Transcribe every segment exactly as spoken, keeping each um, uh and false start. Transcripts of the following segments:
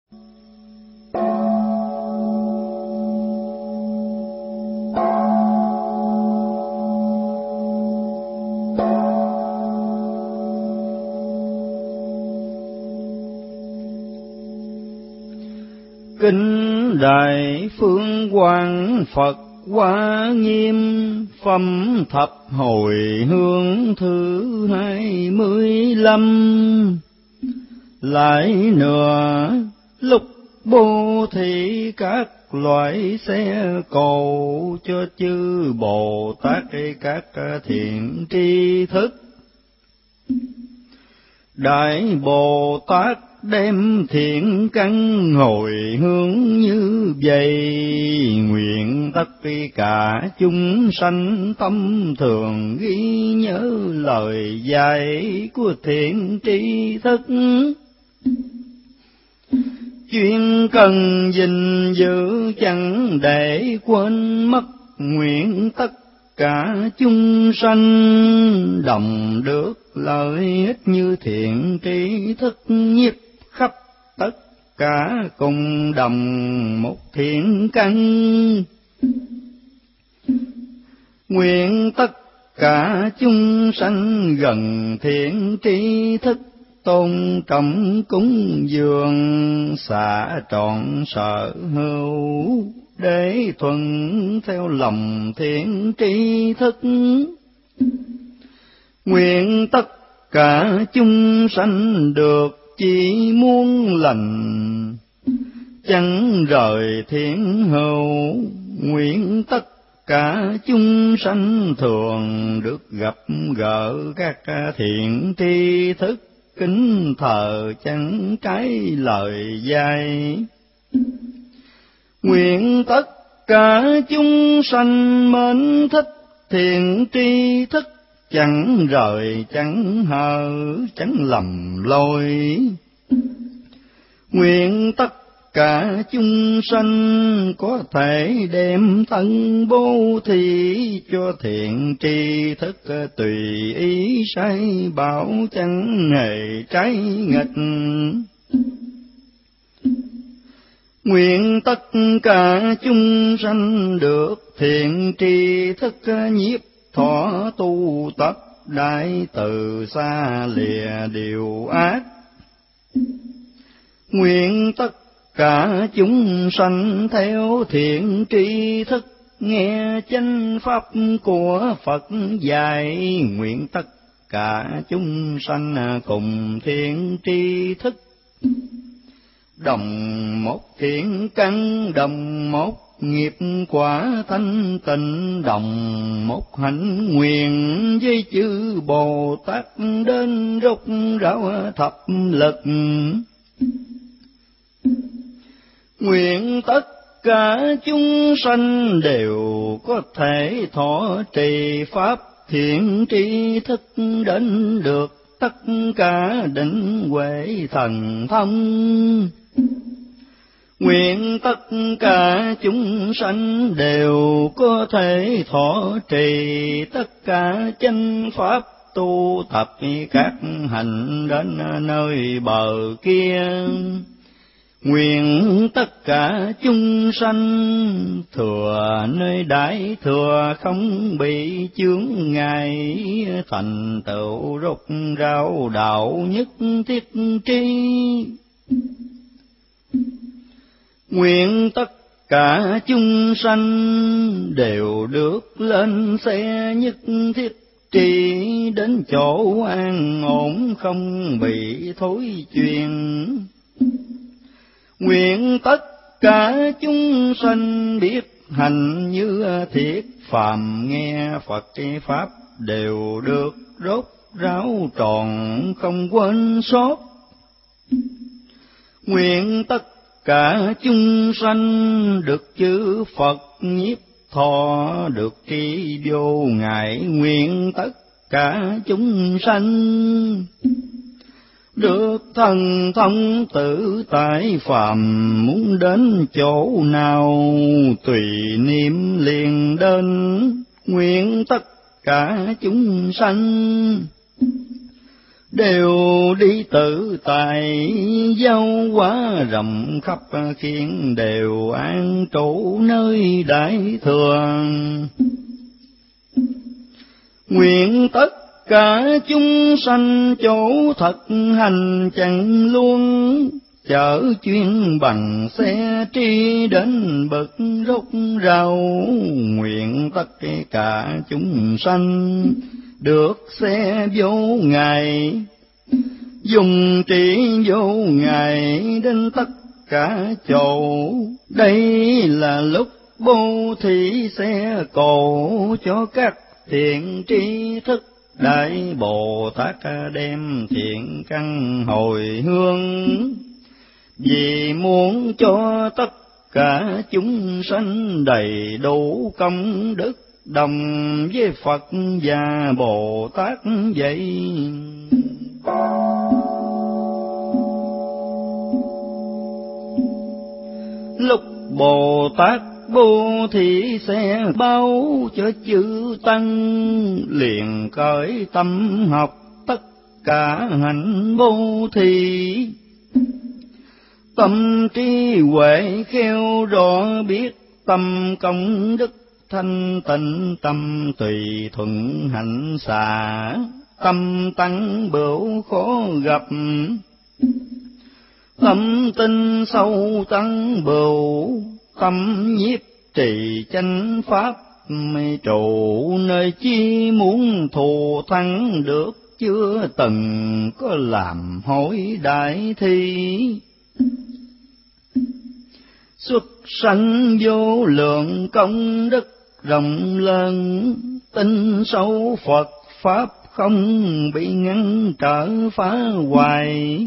Kính Đại Phương Quang Phật Hoa Nghiêm, phẩm thập hồi hướng thứ hai mươi lăm. Lại nữa, lúc bố thí các loại xe cầu cho chư Bồ Tát các thiện tri thức, Đại Bồ Tát đem thiện căn hồi hướng như vậy, nguyện tất cả chúng sanh tâm thường ghi nhớ lời dạy của thiện tri thức, chuyên cần gìn giữ chẳng để quên mất, nguyện tất cả chúng sanh đồng được lợi ích như thiện tri thức nhiếp khắp tất cả cùng đồng một thiện căn. Nguyện tất cả chúng sanh gần thiện tri thức, tôn trọng cúng dường xả trọn sở hữu, để thuận theo lòng thiện tri thức. Nguyện tất cả chúng sanh được chỉ muốn lành, chẳng rời thiện hữu. Nguyện tất cả chúng sanh thường được gặp gỡ các thiện tri thức, kính thờ chẳng trái lời dạy. Nguyện tất cả chúng sanh mến thích thiện tri thức, chẳng rời chẳng hờ chẳng lầm lỗi. Nguyện tất cả chúng sanh có thể đem thân bố thí cho thiện tri thức, tùy ý sai bảo chẳng hề trái nghịch. Nguyện tất cả chúng sanh được thiện tri thức nhiếp thọ tu tập, đại từ xa lìa điều ác. Nguyện tất cả chúng sanh theo thiện tri thức, nghe chánh pháp của Phật dạy. Nguyện tất cả chúng sanh cùng thiện tri thức, đồng một thiện căn, đồng một nghiệp quả thanh tịnh, đồng một hạnh nguyện với chư Bồ Tát đến rốt ráo thập lực. Nguyện tất cả chúng sanh đều có thể thọ trì pháp thiện tri thức, đến được tất cả định huệ thần thông. Nguyện tất cả chúng sanh đều có thể thọ trì tất cả chánh pháp, tu tập các hành đến nơi bờ kia. Nguyện tất cả chúng sanh thừa nơi đại thừa, không bị chướng ngại, thành tựu rốt ráo đạo nhất thiết tri. Nguyện tất cả chúng sanh đều được lên xe nhất thiết tri, đến chỗ an ổn không bị thối chuyển. Nguyện tất cả chúng sanh biết hành như thiết phàm, nghe Phật pháp đều được rốt ráo tròn không quên sót. Nguyện tất cả chúng sanh được chư Phật nhiếp thọ, được tri vô ngại. Nguyện tất cả chúng sanh được thần thông tự tại phàm, muốn đến chỗ nào tùy niệm liền đến. Nguyện tất cả chúng sanh đều đi tự tại, giao hóa rộng khắp khiến đều an trụ nơi đại thừa. Nguyện tất cả chúng sanh chỗ thật hành chẳng luôn, chở chuyên bằng xe tri đến bậc rốt rau. Nguyện tất cả chúng sanh được xe vô ngài, dùng trị vô ngài đến tất cả chỗ. Đây là lúc bố thí xe cổ cho các thiện tri thức, Đại Bồ Tát đem thiện căn hồi hương. Vì muốn cho tất cả chúng sanh đầy đủ công đức, đồng với Phật và Bồ Tát vậy. Lúc Bồ Tát bố thí xe bao cho chư tăng, liền cởi tâm học tất cả hạnh bố thí. Tâm trí huệ khéo rõ biết, tâm công đức thanh tịnh, tâm tùy thuận hạnh xả. Tâm tăng bửu khó gặp, tâm tinh sâu tăng bửu. Tâm nhiếp trì chánh pháp, trụ nơi chi muốn thù thắng được, chưa từng có làm hối đại thi. Xuất sanh vô lượng công đức rộng lớn, tin sâu Phật Pháp không bị ngăn trở phá hoại.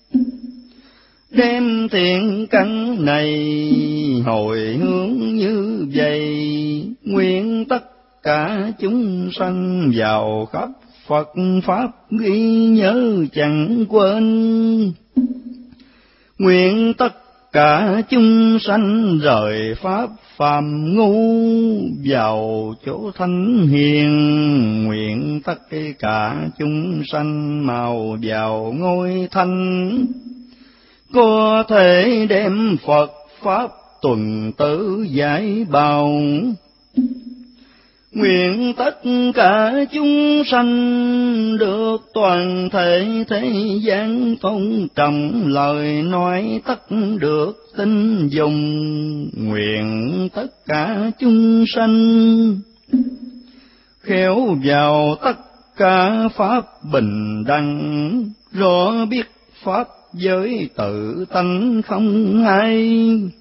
Đem thiện căn này hồi hướng như vậy, nguyện tất cả chúng sanh vào khắp Phật Pháp ghi nhớ chẳng quên. Nguyện tất cả chúng sanh rời pháp phàm ngu, vào chỗ thánh hiền. Nguyện tất cả chúng sanh màu vào ngôi thanh, có thể đem Phật Pháp tuần tự giải bào. Nguyện tất cả chúng sanh được toàn thể thế gian tôn trọng, lời nói tất được tin dùng. Nguyện tất cả chúng sanh khéo vào tất cả pháp bình đẳng, rõ biết pháp giới tự tánh không hay.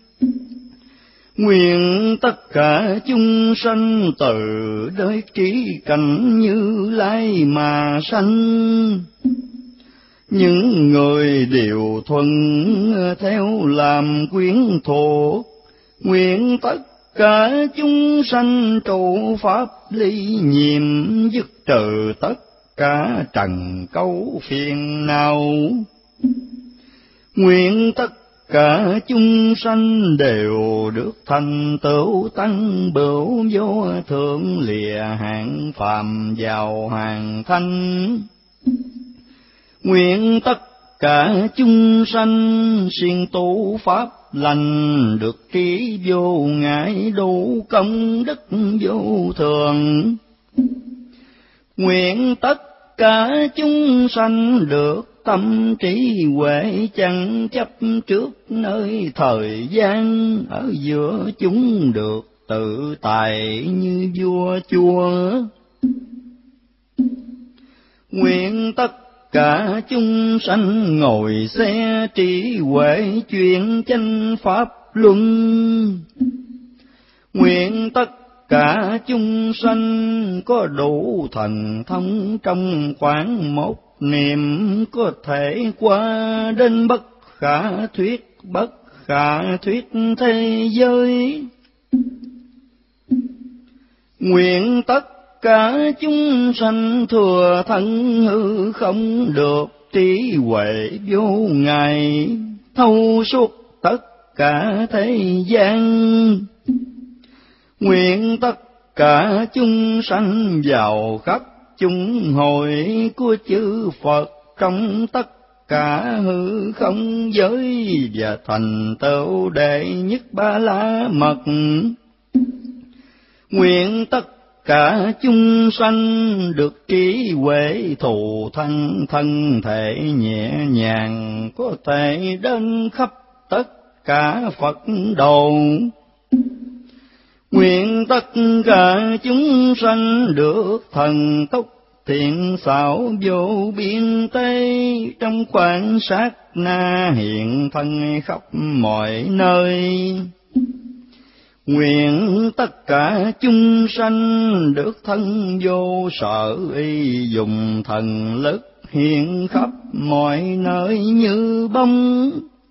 Nguyện tất cả chúng sanh từ đời trí cảnh Như Lai mà sanh, những người đều thuận theo làm quyến thuộc. Nguyện tất cả chúng sanh trụ pháp ly nhiệm, dứt trừ tất cả trần cấu phiền não. Nguyện tất cả chúng sanh đều được thành tựu tăng bửu vô thượng, lìa hạng phàm vào hàng thanh. Nguyện tất cả chúng sanh siêng tu pháp lành, được trí vô ngại đủ công đức vô thường. Nguyện tất cả chúng sanh được tâm trí huệ chẳng chấp trước nơi thời gian, ở giữa chúng được tự tại như vua chúa. Nguyện tất cả chúng sanh ngồi xe trí huệ chuyển chánh pháp luân. Nguyện tất cả chúng sanh có đủ thần thông, trong khoảng một niệm có thể qua đến bất khả thuyết, bất khả thuyết thế giới. Nguyện tất cả chúng sanh thừa thân hư không, được trí huệ vô ngại, thâu suốt tất cả thế gian. Nguyện tất cả chúng sanh vào khắp chúng hội của chư Phật trong tất cả hư không giới, và thành tựu đệ nhất ba la mật. Nguyện tất cả chúng sanh được trí huệ thù thắng, thân thể nhẹ nhàng có thể đến khắp tất cả Phật độ. Nguyện tất cả chúng sanh được thần tốc thiện xảo vô biên tây, trong khoảng sát na hiện thân khắp mọi nơi. Nguyện tất cả chúng sanh được thân vô sở y, dùng thần lực hiện khắp mọi nơi như bông.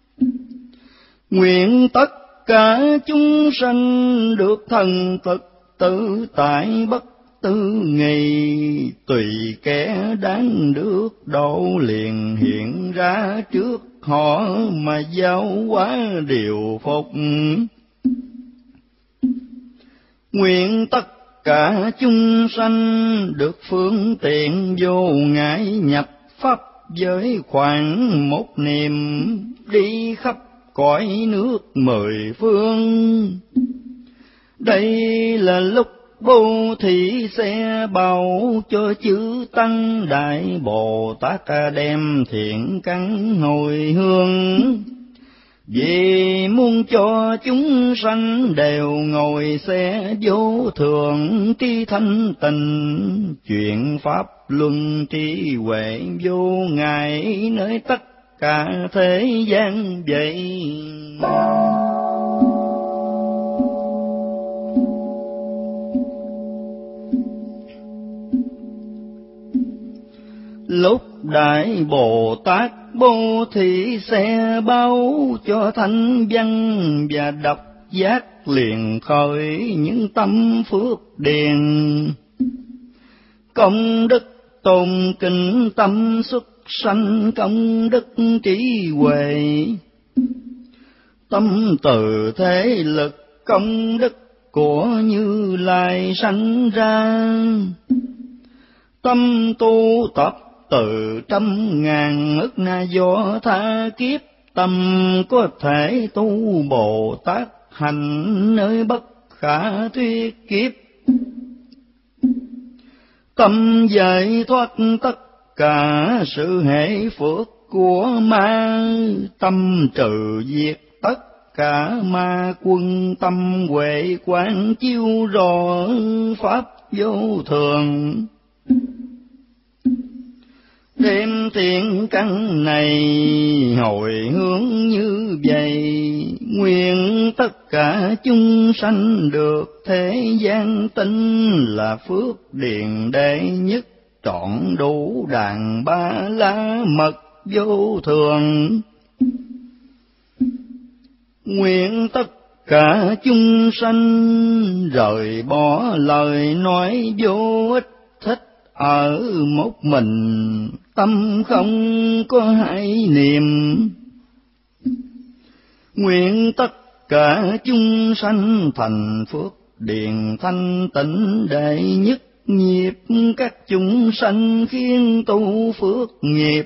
Nguyện tất cả chúng sanh được thần thực tự tại bất tư nghì, tùy kẻ đáng được độ liền hiện ra trước họ mà giáo hóa điều phục. Nguyện tất cả chúng sanh được phương tiện vô ngại, nhập pháp giới khoảng một niệm, đi khắp cõi nước mười phương. Đây là lúc Bố Thí sẽ bảo cho chư tăng Đại Bồ Tát đem thiện căn hồi hương, vì muốn cho chúng sanh đều ngồi xe vô thường tri thanh tịnh, chuyện pháp luân trí huệ vô ngại nơi tất cả thế gian vậy. Lúc Đại Bồ Tát Bố Thí sẽ báo cho thanh văn, và đọc giác liền khởi những tâm phước điền. Công đức tôn kính tâm xuất sanh, công đức trí huệ tâm từ thế lực, công đức của Như Lai sanh ra. Tâm tu tập từ trăm ngàn ức na do tha kiếp, tâm có thể tu Bồ Tát hành nơi bất khả thuyết kiếp. Tâm giải thoát tất cả sự hệ phước của ma, tâm trừ diệt tất cả ma quân, tâm huệ quán chiếu rõ pháp vô thường. Đem thiện căn này hồi hướng như vậy, nguyện tất cả chúng sanh được thế gian tin, là phước điền đệ nhất trọn đủ đàn ba la mật vô thường. Nguyện tất cả chúng sanh rời bỏ lời nói vô ích, thích ở một mình, tâm không có hai niệm. Nguyện tất cả chúng sanh thành phước điền thanh tịnh đệ nhất nghiệp, các chúng sanh khiến tu phước nghiệp.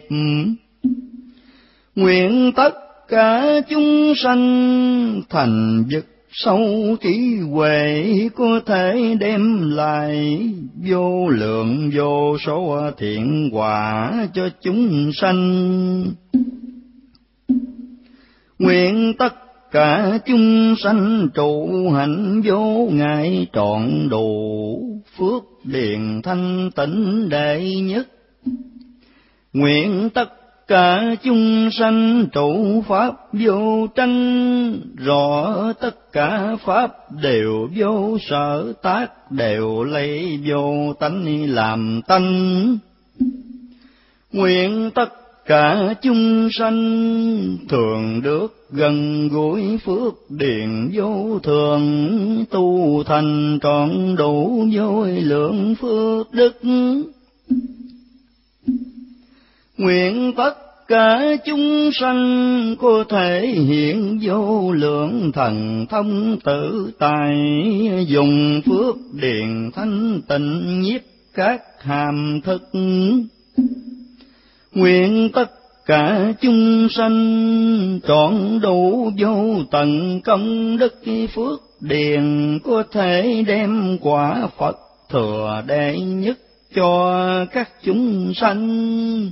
Nguyện tất cả chúng sanh thành vực sâu trí huệ, có thể đem lại vô lượng vô số thiện quả cho chúng sanh. Nguyện tất cả chúng sanh trụ hạnh vô ngại, trọn đủ phước điền thanh tịnh đệ nhất. Nguyện tất cả chúng sanh trụ pháp vô tranh, rõ tất cả pháp đều vô sở tác, đều lấy vô tánh làm tánh. Nguyện tất cả chúng sanh thường được gần gũi phước điền vô thường, tu thành trọn đủ vô lượng phước đức. Nguyện tất cả chúng sanh có thể hiện vô lượng thần thông tự tại, dùng phước điền thanh tịnh nhiếp các hàm thức. Nguyện tất cả chúng sanh trọn đủ vô tận công đức phước điền, có thể đem quả Phật thừa đệ nhất cho các chúng sanh.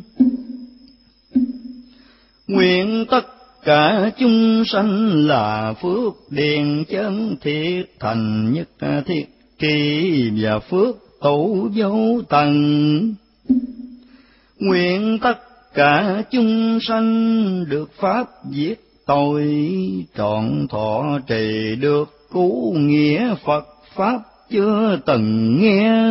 Nguyện tất cả chúng sanh là phước điền chân thiệt thành nhất thiết kỳ, và phước tụ vô tận. Nguyện tất cả chúng sanh được pháp diệt tội, trọn thọ trì được cứu nghĩa Phật pháp chưa từng nghe.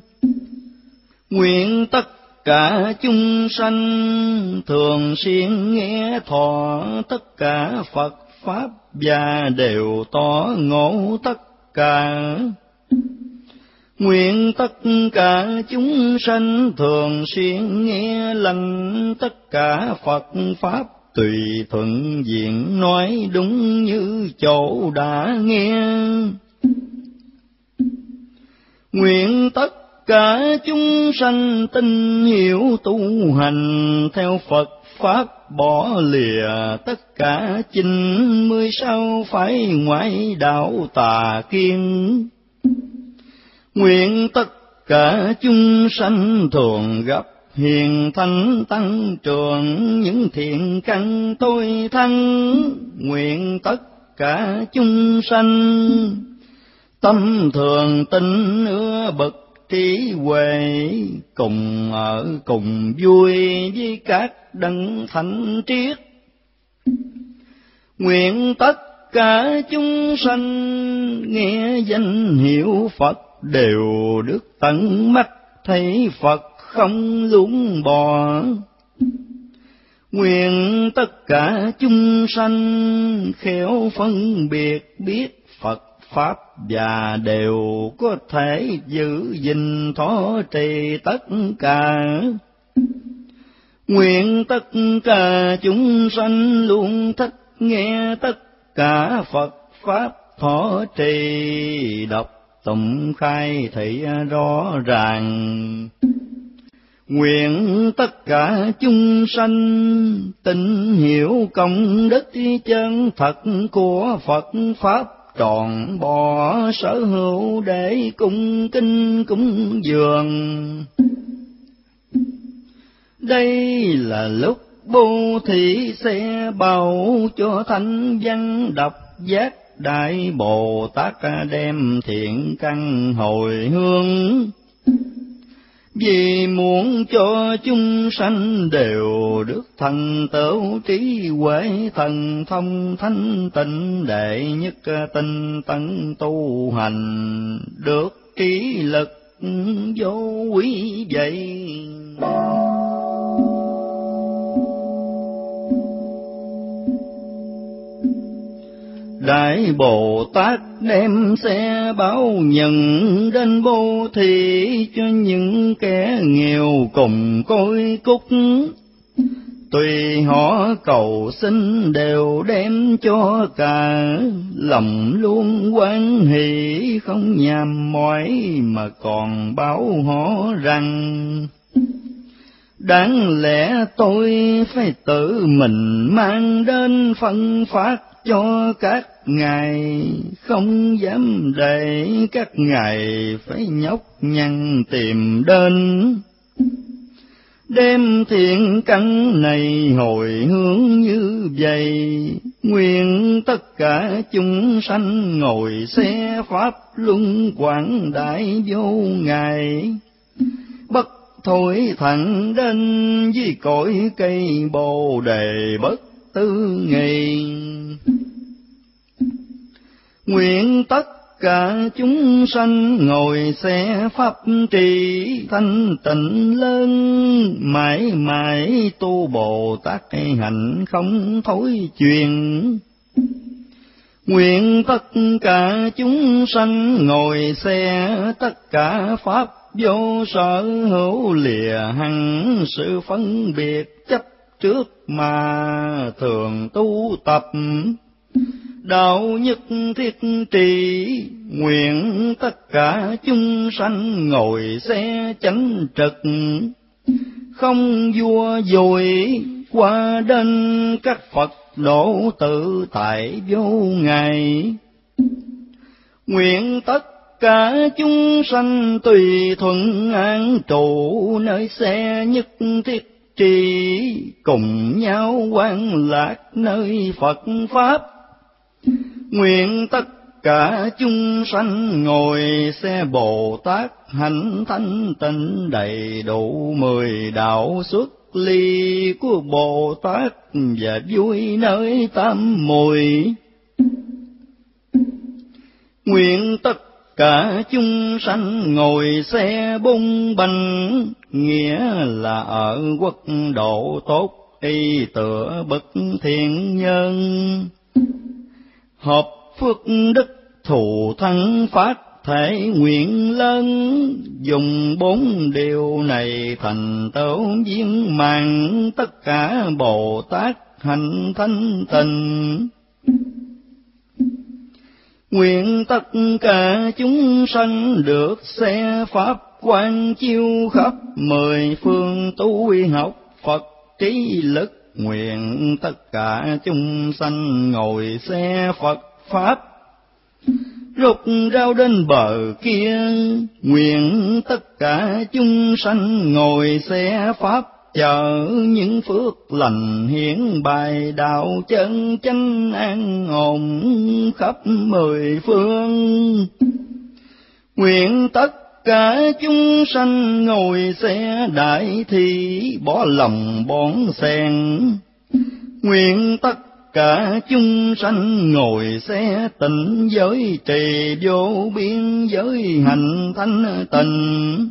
Nguyện tất cả chúng sanh thường xuyên nghe thọ tất cả Phật pháp, và đều tỏ ngộ tất cả. Nguyện tất cả chúng sanh thường xuyên nghe lành tất cả Phật pháp, tùy thuận diện nói đúng như chỗ đã nghe. Nguyện tất cả chúng sanh tin hiểu tu hành theo Phật pháp, bỏ lìa tất cả chín mươi sáu phái ngoại đạo tà kiến. Nguyện tất cả chúng sanh thường gặp hiền thánh tăng trưởng, những thiện căn tôi thắng. Nguyện tất cả chúng sanh tâm thường tin ưa bậc trí huệ, cùng ở cùng vui với các đấng thánh triết. Nguyện tất cả chúng sanh nghe danh hiệu Phật, đều được tận mắt thấy Phật không luống bỏ. Nguyện tất cả chúng sanh khéo phân biệt biết Phật pháp, và đều có thể giữ gìn thọ trì tất cả. Nguyện tất cả chúng sanh luôn thích nghe tất cả Phật pháp, thọ trì đọc tụng khai thị rõ ràng. Nguyện tất cả chúng sanh tin hiểu công đức chân thật của Phật pháp, trọn bỏ sở hữu để cung kính cúng dường. Đây là lúc bố thí sẽ bào cho thánh văn đọc giác, Đại Bồ Tát đem thiện căn hồi hướng. Vì muốn cho chúng sanh đều được thành tựu trí huệ thần thông thanh tịnh, đệ nhất tinh tấn tu hành, được trí lực vô quý vậy. Đại Bồ Tát đem xe báo nhận đến bố thí cho những kẻ nghèo cùng côi cúc. Tùy họ cầu xin đều đem cho cả, lòng luôn hoan hỷ không nhàm mỏi, mà còn bảo họ rằng đáng lẽ tôi phải tự mình mang đến phân phát cho các ngài, không dám để các ngài phải nhọc nhằn tìm đến. Đem thiện căn này hồi hướng như vậy, nguyện tất cả chúng sanh ngồi xe pháp luân quảng đại vô ngại, bất thổi thẳng đến với cội cây bồ đề bất tư nghị. Nguyện tất cả chúng sanh ngồi xe pháp trì thanh tịnh lớn, mãi mãi tu Bồ Tát hạnh không thối truyền. Nguyện tất cả chúng sanh ngồi xe tất cả pháp vô sở hữu, lìa hẳn sự phân biệt chấp trước mà thường tu tập đạo nhất thiết trì. Nguyện tất cả chúng sanh ngồi xe chánh trực, không vua dội qua đến các Phật độ tự tại vô ngại. Nguyện tất cả chúng sanh tùy thuận an trụ, nơi xe nhất thiết trì cùng nhau quan lạc nơi Phật pháp. Nguyện tất cả chúng sanh ngồi xe Bồ Tát hạnh thanh tịnh, đầy đủ mười đạo xuất ly của Bồ Tát, và vui nơi tam muội. Nguyện tất cả chúng sanh ngồi xe bung bánh, nghĩa là ở quốc độ tốt y tựa bậc thiện nhân. Hợp phước đức thù thắng phát thể nguyện lớn, dùng bốn điều này thành tựu viên mãn tất cả Bồ Tát hạnh thanh tịnh. Nguyện tất cả chúng sanh được xe pháp quan chiếu khắp mười phương tu học Phật trí lực. Nguyện tất cả chúng sanh ngồi xe Phật pháp rục rao đến bờ kia. Nguyện tất cả chúng sanh ngồi xe pháp chờ những phước lành hiển bài đạo chân chánh an ổn khắp mười phương. Nguyện tất cả chúng sanh ngồi xe đại thị bỏ lòng bón sen. Nguyện tất cả chúng sanh ngồi xe tịnh giới trì vô biên giới hạnh thanh tịnh.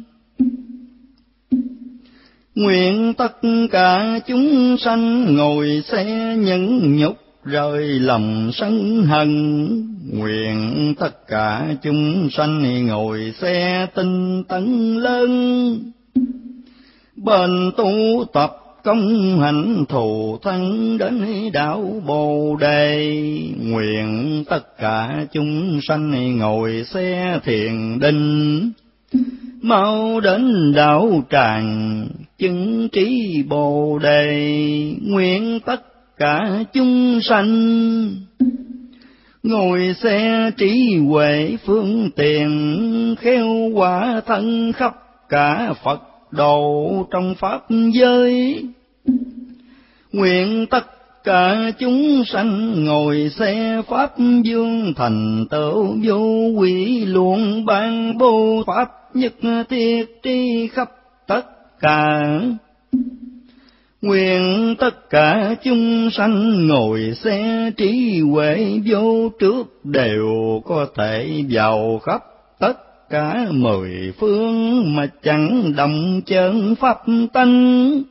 Nguyện tất cả chúng sanh ngồi xe nhẫn nhục rời lòng sân hận. Nguyện tất cả chúng sanh ngồi xe tinh tấn lớn, bền tu tập công hạnh thù thắng đến đạo Bồ Đề. Nguyện tất cả chúng sanh ngồi xe thiền định, mau đến đạo tràng chứng trí Bồ Đề. Nguyện tất cả chúng sanh ngồi xe trí huệ phương tiện, khéo hóa thân khắp cả Phật độ trong pháp giới. Nguyện tất cả chúng sanh ngồi xe pháp dương, thành tựu vô quỷ luôn ban bố pháp nhất thiết tri khắp tất cả. Nguyện tất cả chúng sanh ngồi xe trí huệ vô trước, đều có thể vào khắp tất cả mười phương mà chẳng động chân pháp tánh.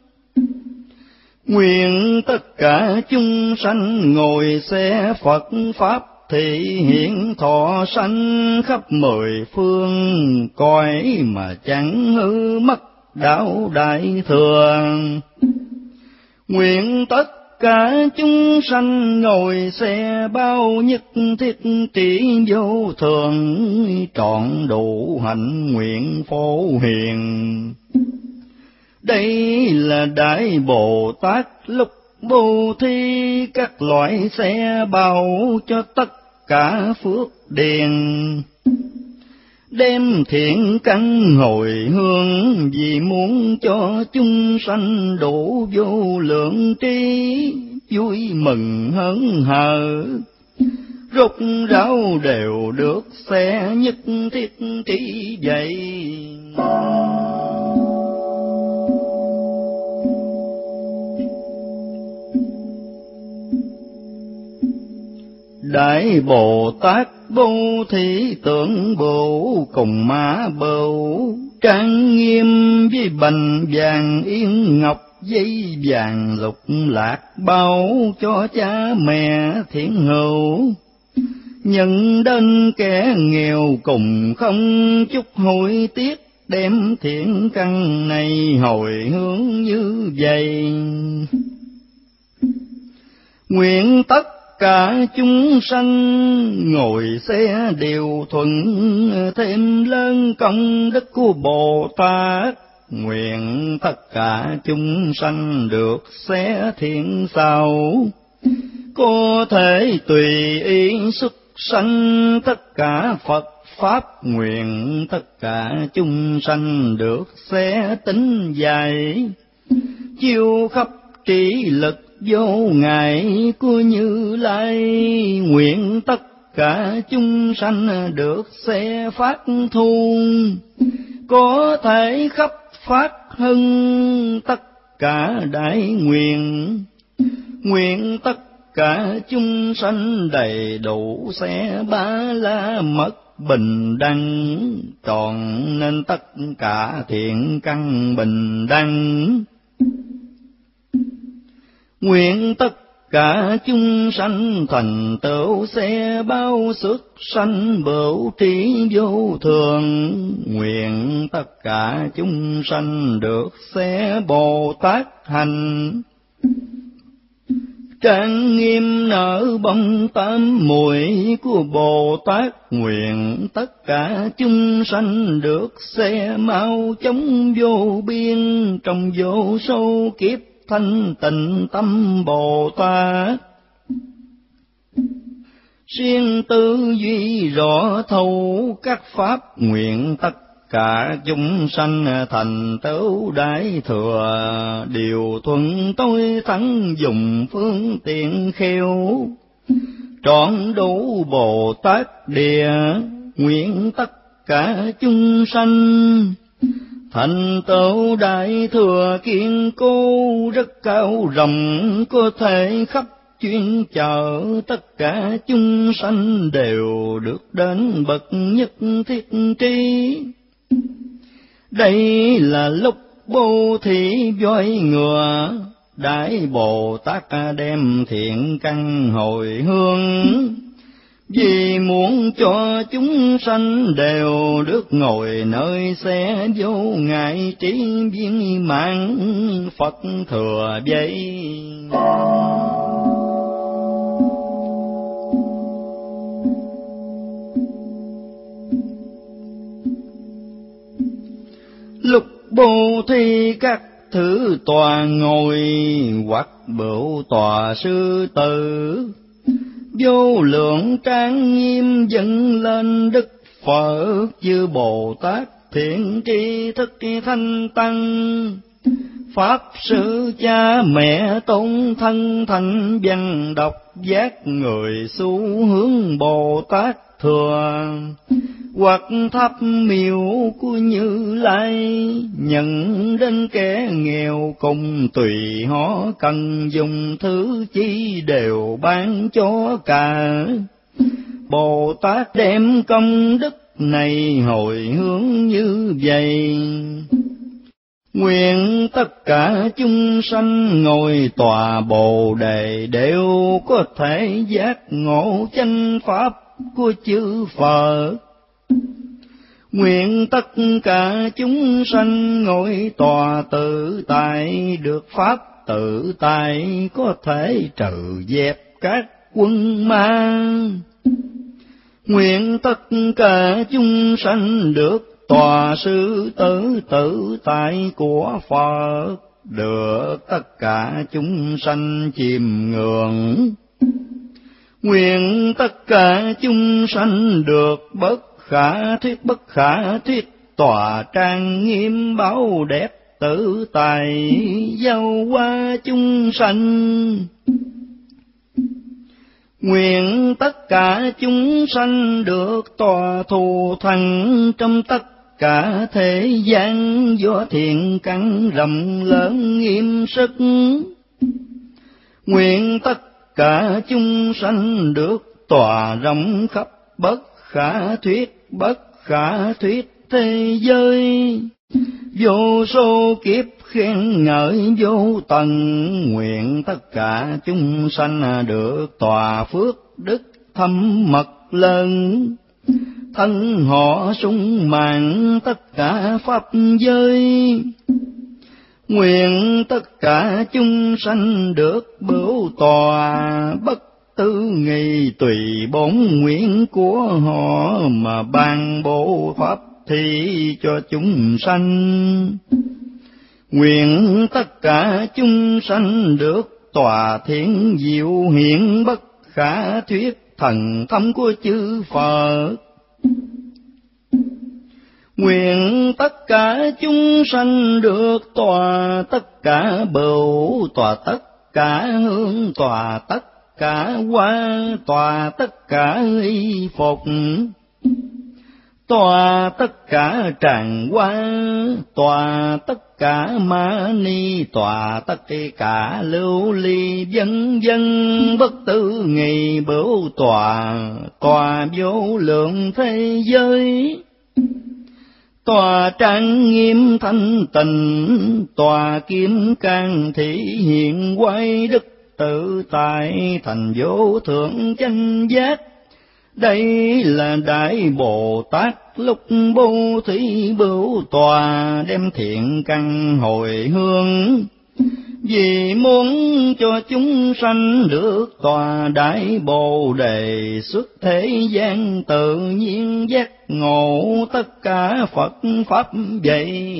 Nguyện tất cả chúng sanh ngồi xe Phật pháp thị hiện thọ sanh khắp mười phương, cõi mà chẳng hư mất đạo đại thừa. Nguyện tất cả chúng sanh ngồi xe bao nhất thiết trí vô thường, trọn đủ hạnh nguyện phổ hiền. Đây là Đại Bồ Tát lúc bố thí các loại xe bao cho tất cả phước điền, đem thiện căn hồi hương vì muốn cho chúng sanh đủ vô lượng trí, vui mừng hớn hở rục ráo đều được xe nhất thiết trí vậy. Đại Bồ Tát bố thí tượng bồ cùng mã bầu, trang nghiêm với bành vàng yên ngọc, dây vàng lục lạc bao cho cha mẹ thiện hữu. Nhận đến kẻ nghèo cùng không chút hối tiếc, đem thiện căn này hồi hướng như vậy. Nguyện tất cả chúng sanh ngồi xe đều thuận, thêm lớn công đức của Bồ Tát, nguyện tất cả chúng sanh được xé thiên sao. Có thể tùy ý xuất sanh tất cả Phật Pháp, nguyện tất cả chúng sanh được xé tính dài. Chiêu khắp trí lực vô ngại của Như Lai, nguyện tất cả chúng sanh được xé phát thu. Có thể khắp phát hưng tất cả đại nguyện, nguyện tất cả chúng sanh đầy đủ xé ba la mật bình đẳng, tròn nên tất cả thiện căn bình đẳng. Nguyện tất cả chúng sanh thành tựu xe bao xuất sanh bửu trí vô thường, nguyện tất cả chúng sanh được xe Bồ Tát hành. Trang nghiêm nở bông tam muội của Bồ Tát, nguyện tất cả chúng sanh được xe mau chóng vô biên, trong vô số kiếp thanh tịnh tâm Bồ Tát. Siêng tư duy rõ thấu các pháp, nguyện tất cả chúng sanh thành tựu đại thừa, điều thuận tối thắng dùng phương tiện khéo, trọn đủ Bồ Tát địa. Nguyện tất cả chúng sanh thành tựu đại thừa kiên cố, rất cao rộng có thể khắp chuyên chở, tất cả chúng sanh đều được đến bậc nhất thiết trí. Đây là lúc bố thí voi ngựa, Đại Bồ Tát đem thiện căn hồi hương, vì muốn cho chúng sanh đều được ngồi nơi xe vô ngại trí viên mãn Phật thừa vậy. Lúc bố thí các thứ tòa ngồi, hoặc bửu tòa sư tử, vô lượng trang nghiêm dâng lên Đức Phật chư Bồ Tát thiện tri thức thanh tăng. Pháp sư cha mẹ tôn thân thành văn đọc giác, người xu hướng Bồ Tát thừa, hoặc thắp miếu của Như Lai, nhận đến kẻ nghèo cùng tùy họ cần dùng thứ chi đều ban cho cả. Bồ Tát đem công đức này hồi hướng như vậy. Nguyện tất cả chúng sanh ngồi tòa Bồ Đề đều có thể giác ngộ chánh pháp của chư Phật. Nguyện tất cả chúng sanh ngồi tòa tự tại, được pháp tự tại có thể trừ dẹp các quân ma. Nguyện tất cả chúng sanh được tòa sư tử tự tại của Phật, được tất cả chúng sanh chiêm ngưỡng. Nguyện tất cả chúng sanh được bất khả thuyết bất khả thuyết tòa trang nghiêm bảo đẹp tự tại giao qua chúng sanh. Nguyện tất cả chúng sanh được tòa thù thắng trong tất cả thế gian, do thiện căn rộng lớn nghiêm sức. Nguyện tất cả chúng sanh được tòa rộng khắp bất khả thuyết bất khả thuyết thế giới, vô số kiếp khen ngợi vô tận. Nguyện tất cả chúng sanh được tòa phước đức thâm mật lớn, thân họ sung mãn tất cả pháp giới. Nguyện tất cả chúng sanh được bửu tòa bất tư nghị, tùy bổn nguyện của họ mà ban bố pháp thi cho chúng sanh. Nguyện tất cả chúng sanh được tòa thiện diệu hiện bất khả thuyết thần thâm của chư Phật. Nguyện tất cả chúng sanh được tòa tất cả bửu, tòa tất cả hương, tòa tất cả hoa, tòa tất cả y phục, tòa tất cả tràng hoa, tòa tất cả ma ni, tòa tất cả lưu ly, vân vân bất tử nghị bửu tòa, tòa vô lượng thế giới. Tòa trang nghiêm thanh tịnh, tòa kim cang thị hiện quay đức tự tại, thành vô thượng chánh giác. Đây là Đại Bồ Tát lúc bố thí bửu tòa, đem thiện căn hồi hướng. Vì muốn cho chúng sanh được tòa Đại Bồ Đề, xuất thế gian tự nhiên giác ngộ tất cả Phật Pháp vậy.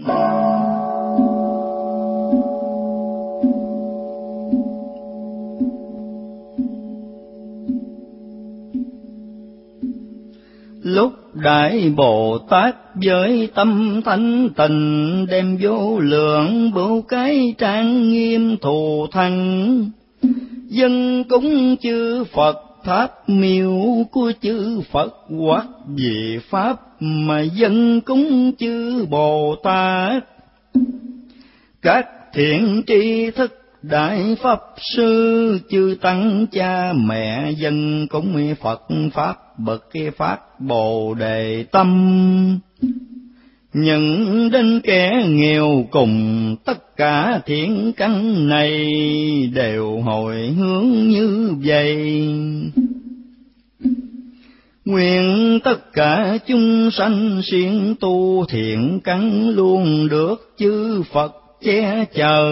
Lúc Đại Bồ Tát với tâm thanh tịnh, đem vô lượng bửu cái trang nghiêm thù thắng, dân cúng chư Phật tháp miếu của chư Phật, hoặc vì Pháp mà dân cúng chư Bồ Tát. Các thiện tri thức Đại Pháp Sư chư Tăng cha mẹ dân cúng Phật Pháp bậc Pháp Bồ Đề tâm. Những đến kẻ nghèo cùng, tất cả thiện căn này đều hồi hướng như vậy. Nguyện tất cả chúng sanh siêng tu thiện căn, luôn được chư Phật che chở.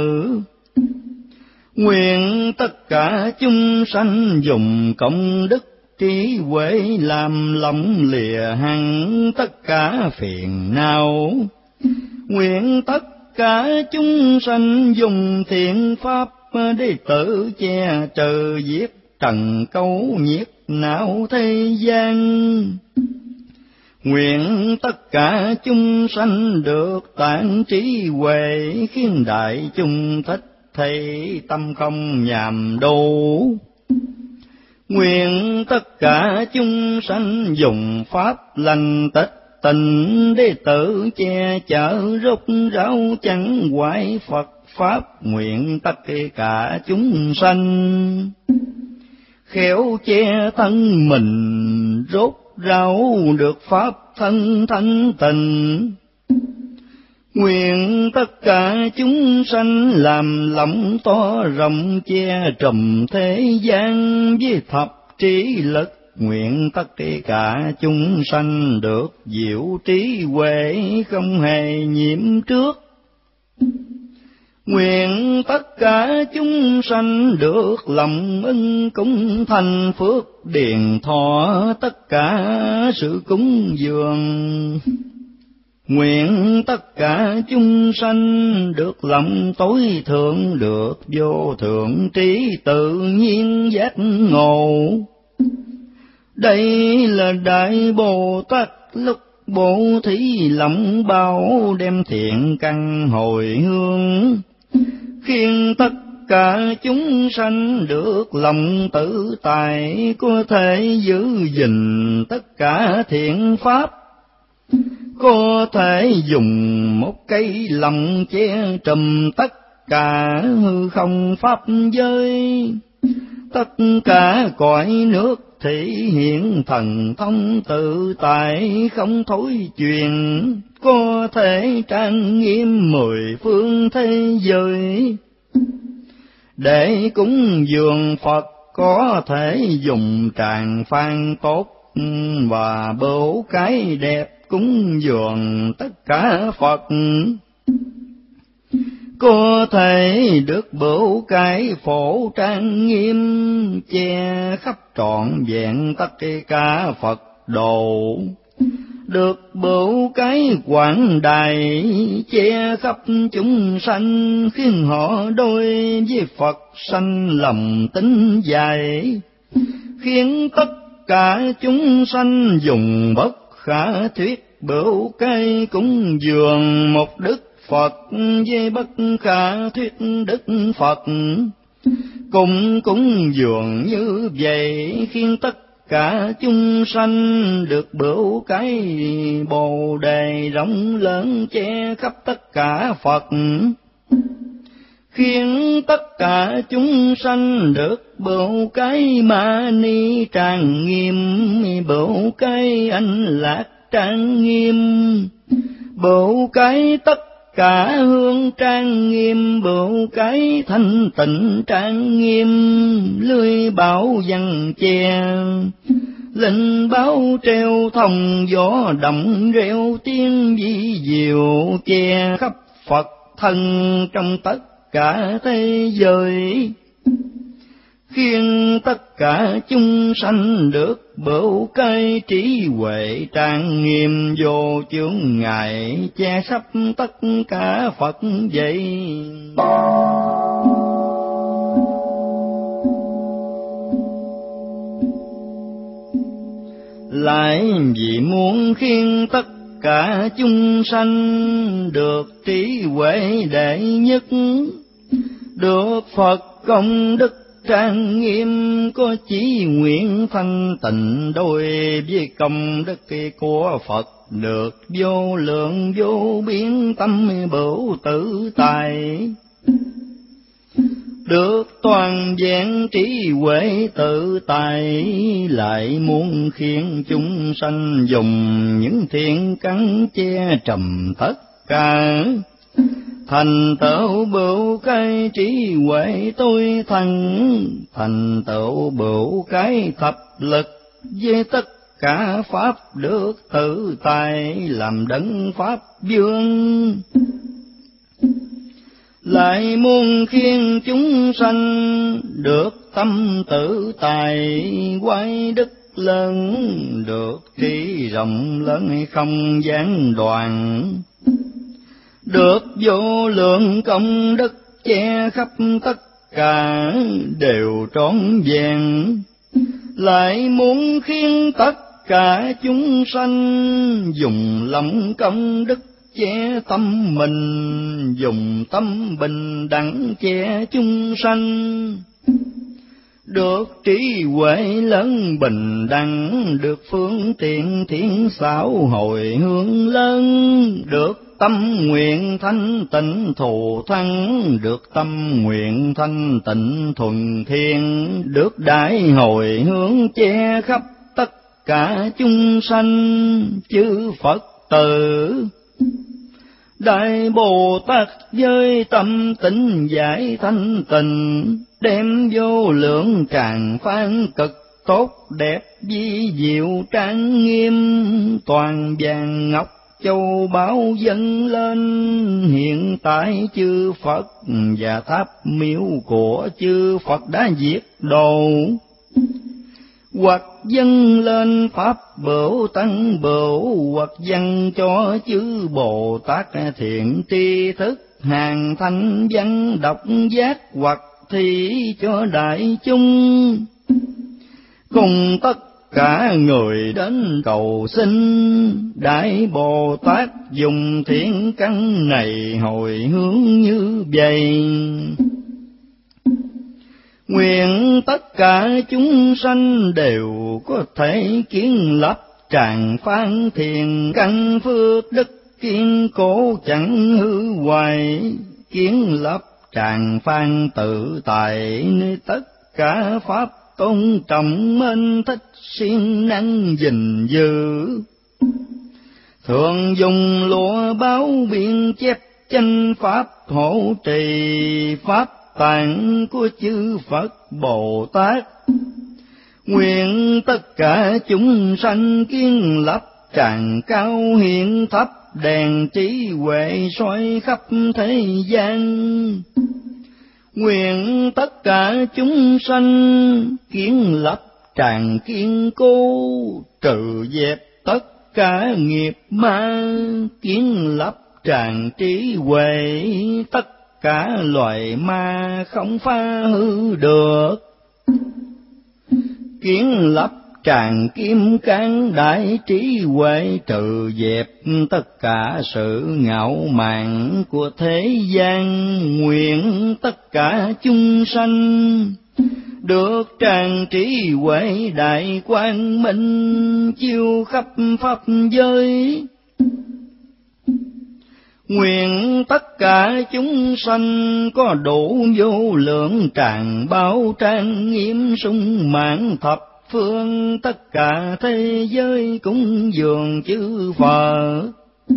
Nguyện tất cả chúng sanh dùng công đức trí huệ, làm lòng lìa hẳn tất cả phiền não. Nguyện tất cả chúng sanh dùng thiện pháp, để tự che trừ giết trần câu nhiệt não thế gian. Nguyện tất cả chúng sanh được tạng trí huệ, khiến đại chúng thích thấy tâm không nhàm đủ. Nguyện tất cả chúng sanh dùng pháp lành tích tình, để tự che chở rốt ráo chẳng hoại Phật Pháp. Nguyện tất cả chúng sanh khéo che thân mình, rốt ráo được Pháp thân thanh tịnh. Nguyện tất cả chúng sanh làm lòng to rộng, che trùm thế gian với thập trí lực. Nguyện tất cả chúng sanh được diệu trí huệ, không hề nhiễm trước. Nguyện tất cả chúng sanh được lòng ân cúng, thành phước điền thọ tất cả sự cúng dường. Nguyện tất cả chúng sanh được lòng tối thượng, được vô thượng trí tự nhiên giác ngộ. Đây là Đại Bồ Tát lúc bố thí lòng bao, đem thiện căn hồi hướng. Khiến tất cả chúng sanh được lòng tự tại, có thể giữ gìn tất cả thiện pháp. Có thể dùng một cây lòng che trùm tất cả hư không pháp giới. Tất cả cõi nước thể hiện thần thông tự tại, không thối chuyển. Có thể trang nghiêm mười phương thế giới, để cúng dường Phật. Có thể dùng tràng phan tốt và bửu cái đẹp, cúng dường tất cả Phật. Có thể được bửu cái phổ trang nghiêm, che khắp trọn vẹn tất cả Phật đồ. được bửu cái quảng đài che khắp chúng sanh, khiến họ đôi với Phật sanh lòng tính dài, khiến tất cả chúng sanh dùng bất khả thuyết bửu cái cúng dường một đức Phật với bất khả thuyết đức Phật. Cùng cúng dường như vậy khiến tất cả chúng sanh được bửu cái bồ đề rộng lớn che khắp tất cả Phật, khiến tất cả chúng sanh được bửu cái ma ni trang nghiêm, bửu cái anh lạc trang nghiêm, bửu cái tất cả hương trang nghiêm, bửu cái thanh tịnh trang nghiêm, lưới bảo văn che linh báo treo thông gió động reo tiếng vi diệu che khắp Phật thân trong tất cả thế giới, khiến tất cả chúng sanh được bửu cái trí huệ trang nghiêm vô chướng ngại che khắp tất cả Phật vậy. Lại vì muốn khiến tất cả chúng sanh được trí huệ đệ nhất, được Phật công đức trang nghiêm, có chí nguyện thanh tịnh đôi với công đức của Phật, được vô lượng vô biên tâm bửu tự tại, được toàn vẹn trí huệ tự tại. Lại muốn khiến chúng sanh dùng những thiện căn che trầm tất cả, thành tựu bửu cái trí huệ tôi thân, thành tựu bửu cái thập lực với tất cả pháp được tự tại, làm đấng pháp vương. Lại muốn khiến chúng sanh được tâm tự tại, quay đức lớn, được trí rộng lớn không gián đoạn, được vô lượng công đức che khắp tất cả đều trọn vẹn. Lại muốn khiến tất cả chúng sanh dùng lòng công đức che tâm mình, dùng tâm bình đẳng che chúng sanh, được trí huệ lớn bình đẳng, được phương tiện thiện xảo hồi hướng lớn, được tâm nguyện thanh tịnh thù thắng, được tâm nguyện thanh tịnh thuần thiên, được đại hồi hướng che khắp tất cả chúng sanh chư Phật tử. Đại Bồ Tát với tâm tịnh giải thanh tịnh, đem vô lượng tràng phan cực tốt đẹp vi diệu trang nghiêm, toàn vàng ngọc châu báu dâng lên, hiện tại chư Phật và tháp miếu của chư Phật đã diệt độ, hoặc dâng lên pháp bửu tăng bửu, hoặc dâng cho chư Bồ Tát thiện tri thức hàng thanh văn độc giác, hoặc thi cho đại chúng cùng tất cả người đến cầu xin. Đại Bồ Tát dùng thiện căn này hồi hướng như vậy, nguyện tất cả chúng sanh đều có thể kiến lập tràng phan thiền căn phước đức kiên cố chẳng hư hoài, kiến lập tràng phan tự tại nơi tất cả pháp tôn trọng mến thích siêng năng gìn giữ. Thường dùng lụa báo biên chép tranh pháp hộ trì pháp tạng của chư Phật Bồ Tát, nguyện tất cả chúng sanh kiến lập tràng cao hiện thấp đèn trí huệ soi khắp thế gian. Nguyện tất cả chúng sanh kiến lập tràng kiên cố, trừ dẹp tất cả nghiệp ma, kiến lập tràn trí huệ, tất cả loài ma không phá hư được. Kiến lập tràn kim cang, đại trí huệ trừ dẹp tất cả sự ngạo mạn của thế gian. Nguyện tất cả chúng sanh được tràn trí huệ đại quang minh, chiếu khắp pháp giới. Nguyện tất cả chúng sanh có đủ vô lượng tràng bao trang nghiêm sung mãn thập phương, tất cả thế giới cúng dường chư Phật.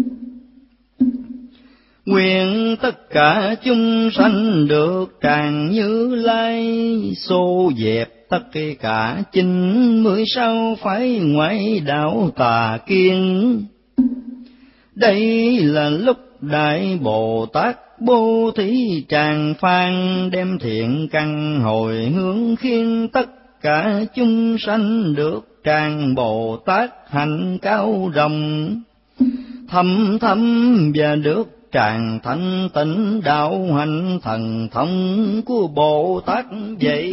Nguyện tất cả chúng sanh được tràng Như Lai, xô dẹp tất cả chín mươi sáu phái ngoại đạo tà kiến. Đây là lúc Đại Bồ Tát Bố Thí tràng phan, đem thiện căn hồi hướng khiến tất cả chúng sanh được tràng Bồ Tát hạnh cao rộng, thâm thâm và được tràng thanh tịnh đạo hạnh thần thông của Bồ Tát vậy.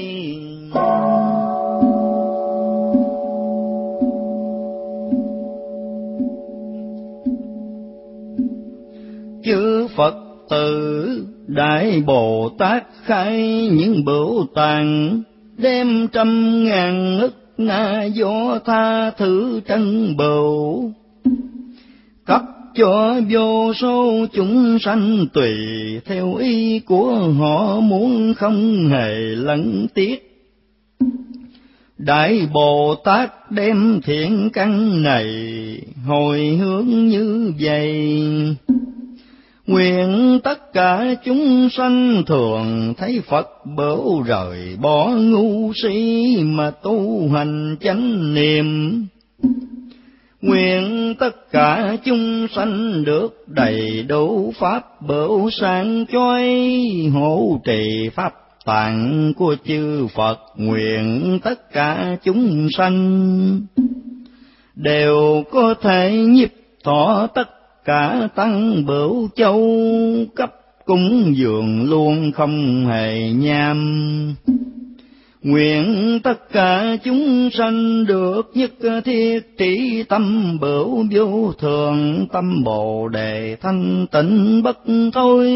Chư Phật tử Đại Bồ Tát khai những bửu tàng, đem trăm ngàn ức na do tha thứ trân bửu, cấp cho vô số chúng sanh tùy theo ý của họ muốn, không hề lẫn tiếc. Đại Bồ Tát đem thiện căn này hồi hướng như vậy. Nguyện tất cả chúng sanh thường thấy Phật bửu, rời bỏ ngu si mà tu hành chánh niệm. Nguyện tất cả chúng sanh được đầy đủ pháp bửu sáng chói, hộ trì pháp tạng của chư Phật. Nguyện tất cả chúng sanh đều có thể nhiếp thọ tất cả tăng bửu châu, cấp cúng dường luôn không hề nham. Nguyện tất cả chúng sanh được nhất thiết trí tâm bửu vô thường, tâm Bồ Đề thanh tịnh bất thôi.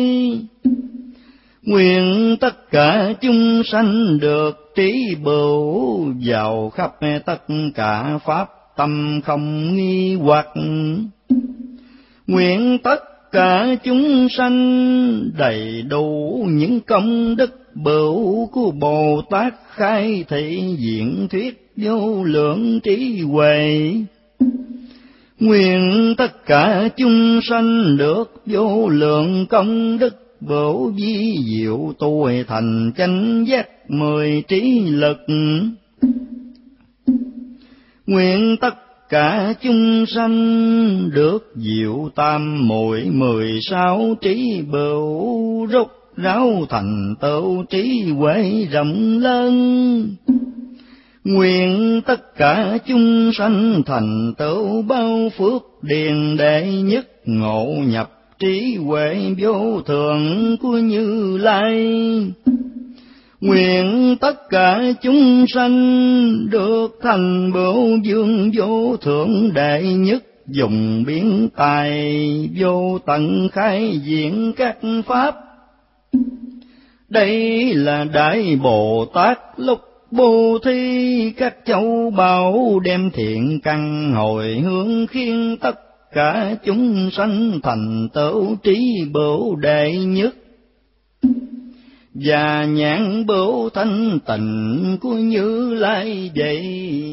Nguyện tất cả chúng sanh được trí bửu, vào khắp tất cả pháp tâm không nghi hoặc. Nguyện tất cả chúng sanh đầy đủ những công đức bửu của Bồ Tát, khai thị diễn thuyết vô lượng trí huệ. Nguyện tất cả chúng sanh được vô lượng công đức bửu, vi diệu tu thành chánh giác mười trí lực. Nguyện tất cả chúng sanh được diệu tam muội mười sáu trí bửu, rốt ráo thành tựu trí huệ rộng lớn. Nguyện tất cả chúng sanh thành tựu bao phước điền đệ nhất, ngộ nhập trí huệ vô thượng của Như Lai. Nguyện tất cả chúng sanh được thành bửu dương vô thượng đệ nhất, dùng biến tài vô tận khai diễn các pháp. Đây là Đại Bồ Tát lúc bố thí các châu báu, đem thiện căn hồi hướng khiến tất cả chúng sanh thành tựu trí bửu đệ nhất, và nhãn bửu thanh tịnh của Như Lai vậy.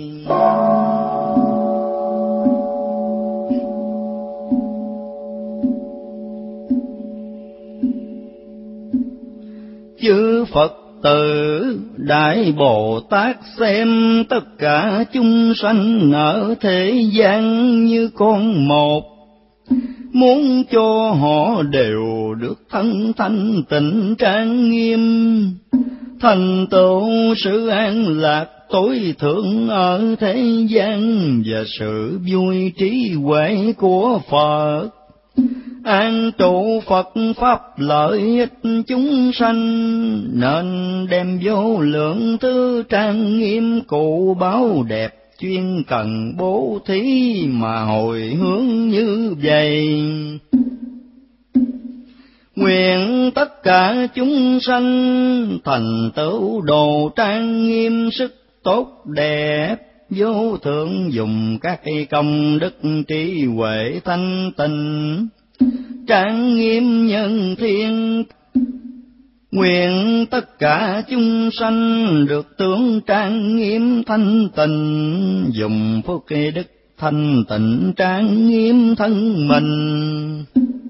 Chư Phật tử Đại Bồ Tát xem tất cả chúng sanh ở thế gian như con một, muốn cho họ đều được thân thanh tịnh trang nghiêm, thành tựu sự an lạc tối thượng ở thế gian, và sự vui trí huệ của Phật. An trụ Phật Pháp lợi ích chúng sanh, nên đem vô lượng thứ trang nghiêm cụ báo đẹp, chuyên cần bố thí mà hồi hướng như vậy. Nguyện tất cả chúng sanh thành tựu đồ trang nghiêm sức tốt đẹp, vô thượng dùng các công đức trí huệ thanh tịnh, trang nghiêm nhân thiên. Nguyện tất cả chúng sanh được tướng trang nghiêm thanh tịnh, dùng phước đức thanh tịnh trang nghiêm thân mình.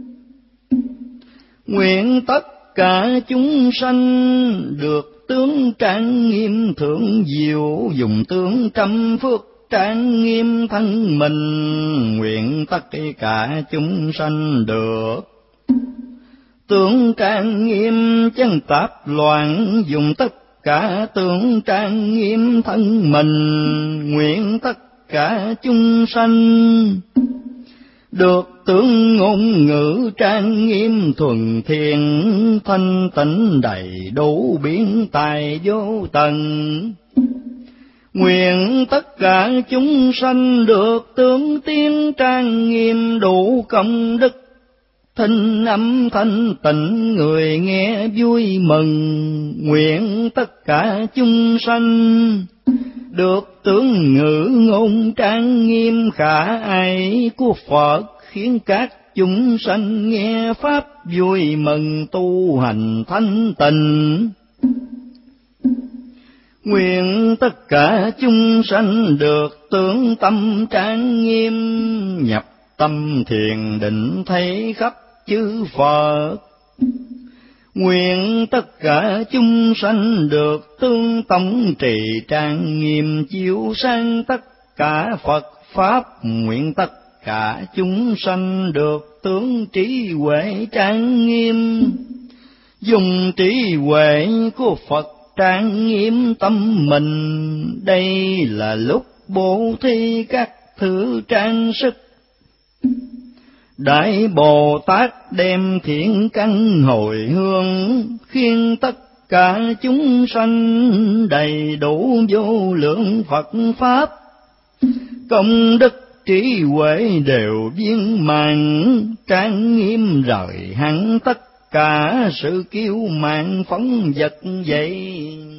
Nguyện tất cả chúng sanh được tướng trang nghiêm thượng diệu, dùng tướng trăm phước trang nghiêm thân mình. Nguyện tất cả chúng sanh được tướng trang nghiêm chân tạp loạn, dùng tất cả tướng trang nghiêm thân mình. Nguyện tất cả chúng sanh được tướng ngôn ngữ trang nghiêm thuần thiện, thanh tịnh đầy đủ biến tài vô tận. Nguyện tất cả chúng sanh được tướng tiên trang nghiêm đủ công đức, thinh âm thanh tịnh người nghe vui mừng. Nguyện tất cả chúng sanh được tướng ngữ ngôn trang nghiêm khả ái của Phật, khiến các chúng sanh nghe pháp vui mừng tu hành thanh tịnh. Nguyện tất cả chúng sanh được tướng tâm trang nghiêm, nhập tâm thiền định thấy khắp chư Phật. Nguyện tất cả chúng sanh được tương tông trì trang nghiêm, chiếu sang tất cả Phật Pháp. Nguyện tất cả chúng sanh được tướng trí huệ trang nghiêm, dùng trí huệ của Phật trang nghiêm tâm mình. Đây là lúc bố thí các thứ trang sức, Đại Bồ Tát đem thiện căn hồi hương, khiến tất cả chúng sanh đầy đủ vô lượng Phật Pháp. Công đức trí huệ đều viên mãn, trang nghiêm rời hẳn tất cả sự kiêu mạn phóng dật vậy.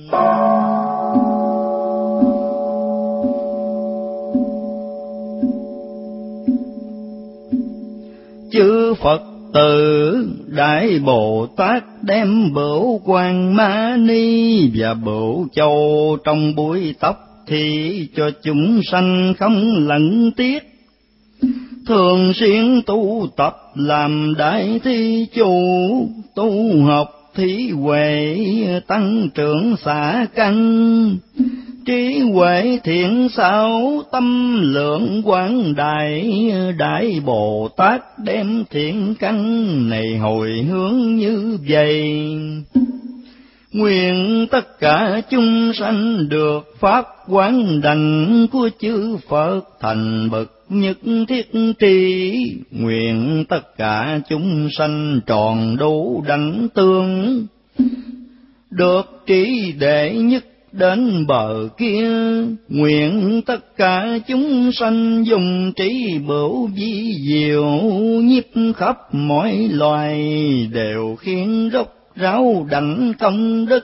Chư Phật tử Đại Bồ Tát đem Bửu Quang Ma Ni và Bửu Châu trong búi tóc thì cho chúng sanh không lẫn tiếc. Thường xuyên tu tập làm đại thi chủ, tu học thí huệ tăng trưởng xả căn. Trí huệ thiện xảo tâm lượng quảng đại, Đại Bồ Tát đem thiện căn này hồi hướng như vậy. Nguyện tất cả chúng sanh được pháp quán đảnh của chư Phật thành bậc nhất thiết tri. Nguyện tất cả chúng sanh tròn đủ đảnh tương, được trí đệ nhất đến bờ kia. Nguyện tất cả chúng sanh dùng trí bửu vi diệu, nhiếp khắp mọi loài đều khiến rốc ráo đảnh công đức.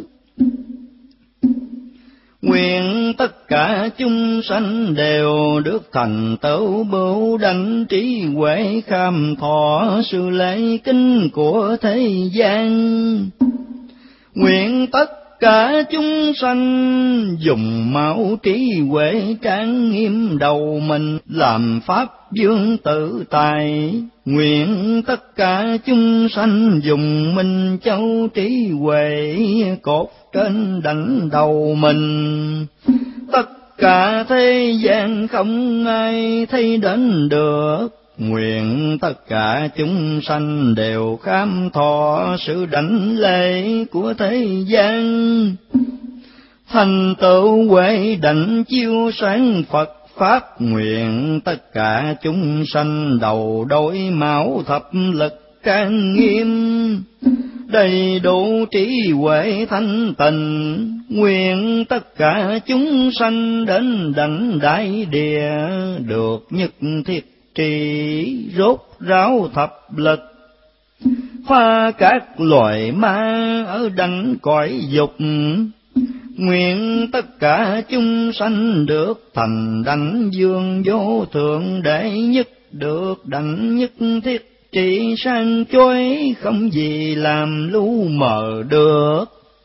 Nguyện tất cả chúng sanh đều được thành tựu bửu đảnh trí huệ, kham thọ sự lễ kính của thế gian. Nguyện tất cả chúng sanh dùng máu trí huệ trang nghiêm đầu mình, làm pháp dương tự tại. Nguyện tất cả chúng sanh dùng minh châu trí huệ cột trên đảnh đầu mình. Tất cả thế gian không ai thấy đến được. Nguyện tất cả chúng sanh đều kham thọ sự đảnh lễ của thế gian. thành tựu huệ đảnh chiếu sáng Phật pháp, nguyện tất cả chúng sanh đầu đối mão thập lực can nghiêm, đầy đủ trí huệ thanh tịnh, nguyện tất cả chúng sanh đến đảnh đại địa, được nhất thiết trì rốt ráo thập lực, pha các loài ma ở đảnh cõi dục, nguyện tất cả chúng sanh được thành đảnh dương vô thượng đệ nhất, được đảnh nhất thiết trị sang chói, không gì làm lu mờ được.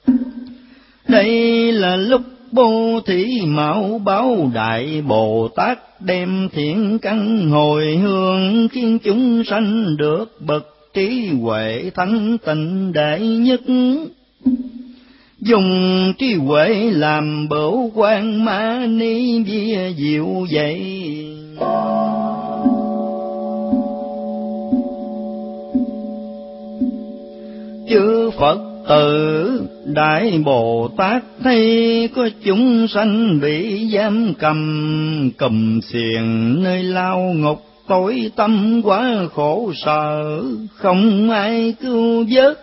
Đây là lúc Bố Thí Mão Báo Đại Bồ Tát đem thiện căn hồi hướng, khiến chúng sanh được bậc trí huệ thánh tịnh đệ nhất. Dùng trí huệ làm bửu quan ma ni vía diệu vậy. Chư Phật tử Đại Bồ Tát thấy có chúng sanh bị giam cầm, cầm xiềng nơi lao ngục tối tâm quá khổ sở, không ai cứu vớt,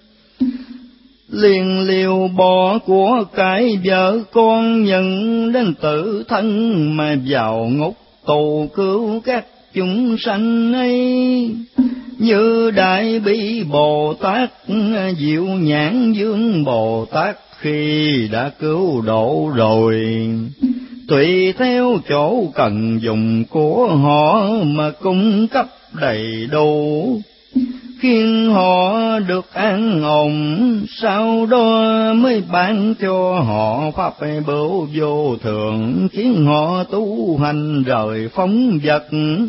liền liều bỏ của cải vợ con, nhận đến tự thân mà vào ngục tù cứu các chúng sanh ấy. Như Đại Bi Bồ Tát, Diệu Nhãn Dương Bồ Tát khi đã cứu độ rồi, tùy theo chỗ cần dùng của họ mà cung cấp đầy đủ, khiến họ được an ổn, sau đó mới ban cho họ pháp bửu vô thượng, khiến họ tu hành rời phóng vật.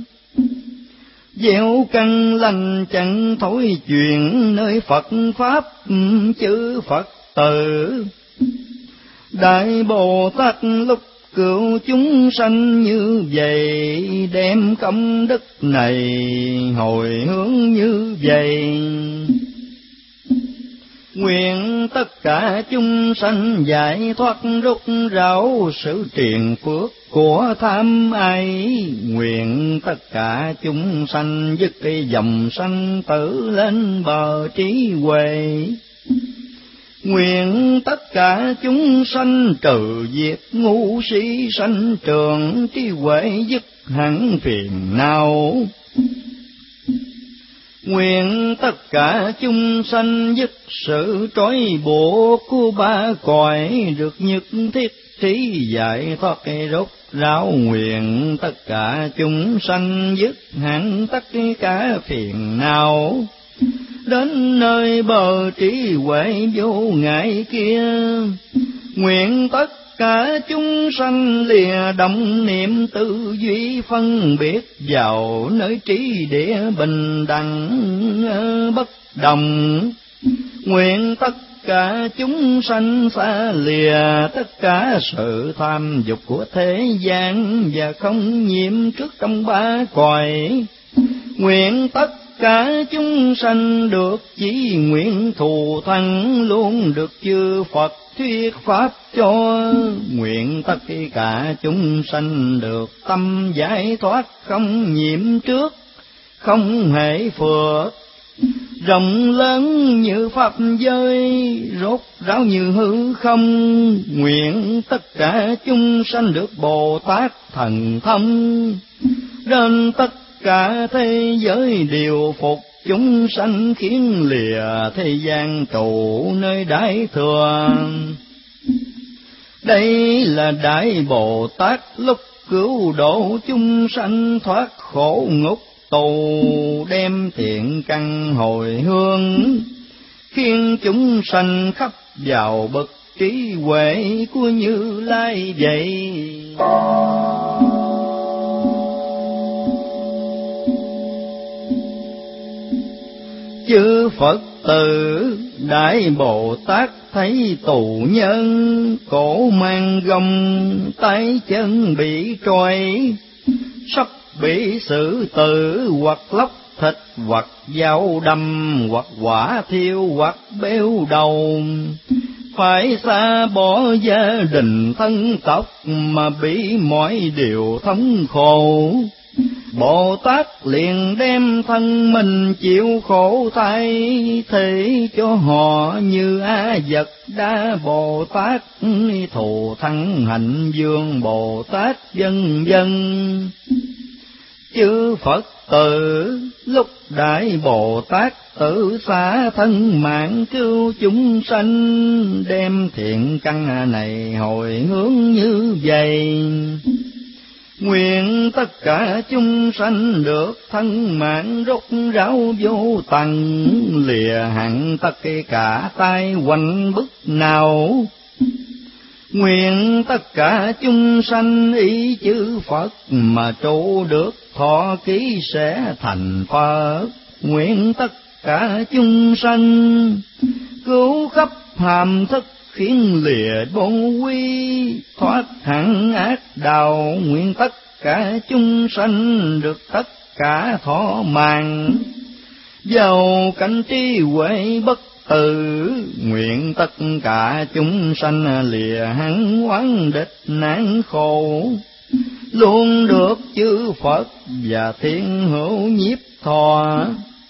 Gieo căn lành chẳng thối chuyện nơi Phật pháp, chư Phật tử Đại Bồ Tát lúc cứu chúng sanh như vậy, đem công đức này hồi hướng như vậy. Nguyện tất cả chúng sanh giải thoát rốt ráo sự triền phước của tham ái, nguyện tất cả chúng sanh dứt cái dòng sanh tử lên bờ trí huệ. Nguyện tất cả chúng sanh trừ diệt ngu si sanh trường, trí huệ dứt hẳn phiền não. Nguyện tất cả chúng sanh dứt sự trói buộc của ba cõi, được nhất thiết trí giải thoát rốt ráo. Nguyện tất cả chúng sanh dứt hẳn tất cả phiền não, đến nơi bờ trí huệ vô ngại kia. Nguyện tất cả chúng sanh lìa động niệm tư duy phân biệt, vào nơi trí địa bình đẳng bất đồng. Nguyện tất cả chúng sanh xa lìa tất cả sự tham dục của thế gian, và không nhiễm trước trong ba cõi. Nguyện tất cả chúng sanh được chí nguyện thù thắng, luôn được chư Phật thuyết pháp cho. Nguyện tất cả chúng sanh được tâm giải thoát, không nhiễm trước, không hề phượt, rộng lớn như pháp giới, rốt ráo như hư không. Nguyện tất cả chúng sanh được Bồ Tát thần thông, đến tất cả thế giới điều phục chúng sanh, khiến lìa thế gian trụ nơi Đại Thừa. Đây là Đại Bồ Tát lúc cứu độ chúng sanh thoát khổ ngục tù, đem thiện căn hồi hướng, khiến chúng sanh khắp vào bậc trí huệ của Như Lai vậy. Chư Phật tử Đại Bồ Tát thấy tù nhân, cổ mang gông, tay chân bị trói, sắp bị xử tử, hoặc lóc thịt, hoặc dao đâm, hoặc quả thiêu, hoặc béo đầu. phải xa bỏ gia đình thân tộc mà bị mọi điều thống khổ. Bồ Tát liền đem thân mình chịu khổ thay, thế cho họ như A Vật Đa Bồ Tát, Thù Thắng Hạnh Dương Bồ Tát, vân vân. Chư Phật tử lúc Đại Bồ Tát tự xá thân mạng cứu chúng sanh, đem thiện căn này hồi hướng như vậy. Nguyện tất cả chúng sanh được thân mạng rốt ráo vô tận, lìa hẳn tất cả tai quanh bức nào. Nguyện tất cả chúng sanh ý chư Phật mà trụ được thọ ký sẽ thành Phật. Nguyện tất cả chúng sanh cứu khắp hàm thức khiến lìa bôn quy, thoát hẳn ác đạo. Nguyện tất cả chúng sanh được tất cả thọ mạng, giàu cảnh trí huệ bất tử. Nguyện tất cả chúng sanh lìa hẳn oán địch nạn khổ, luôn được chư Phật và thiên hữu nhiếp thọ.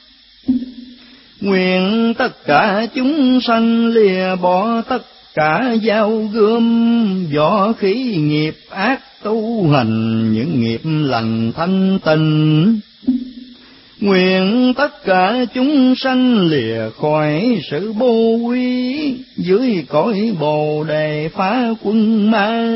Nguyện tất cả chúng sanh lìa bỏ tất cả dao gươm, võ khí nghiệp ác tu hành những nghiệp lành thanh tịnh. Nguyện tất cả chúng sanh lìa khỏi sự bô quý, dưới cõi Bồ Đề phá quân ma.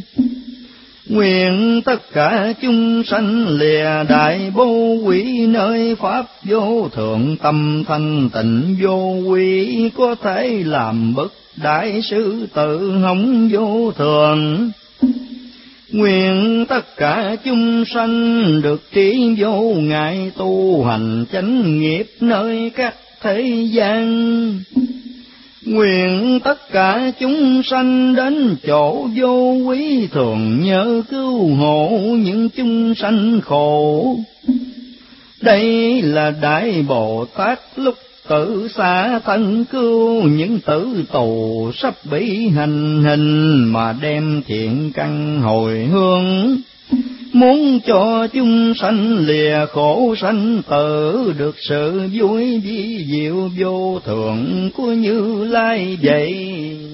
Nguyện tất cả chúng sanh lìa đại bô quý, nơi pháp vô thượng tâm thanh tịnh vô quý, có thể làm bậc đại sư tự hồng vô thường. Nguyện tất cả chúng sanh được trí vô ngại, tu hành chánh nghiệp nơi các thế gian. Nguyện tất cả chúng sanh đến chỗ vô quý, thường nhớ cứu hộ những chúng sanh khổ. Đây là Đại Bồ Tát lúc tự xá thân cứu những tử tù sắp bị hành hình, mà đem thiện căn hồi hướng, muốn cho chúng sanh lìa khổ sanh tử, được sự vui vi diệu vô thượng của Như Lai vậy.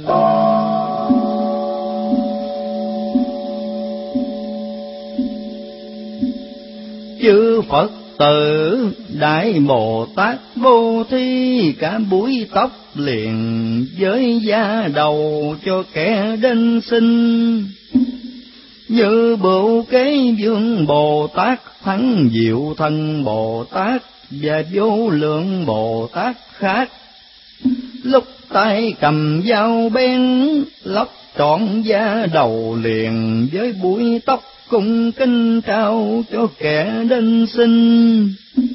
Chư Phật tử Đại Bồ Tát bố thí cả búi tóc liền với da đầu cho kẻ đến sinh, như Bửu Kế Vương Bồ Tát, Thắng Diệu Thân Bồ Tát và Vô Lượng Bồ Tát khác. Lúc tay cầm dao bén lóc trọn da đầu liền với búi tóc, cung kính trao cho kẻ đến sinh.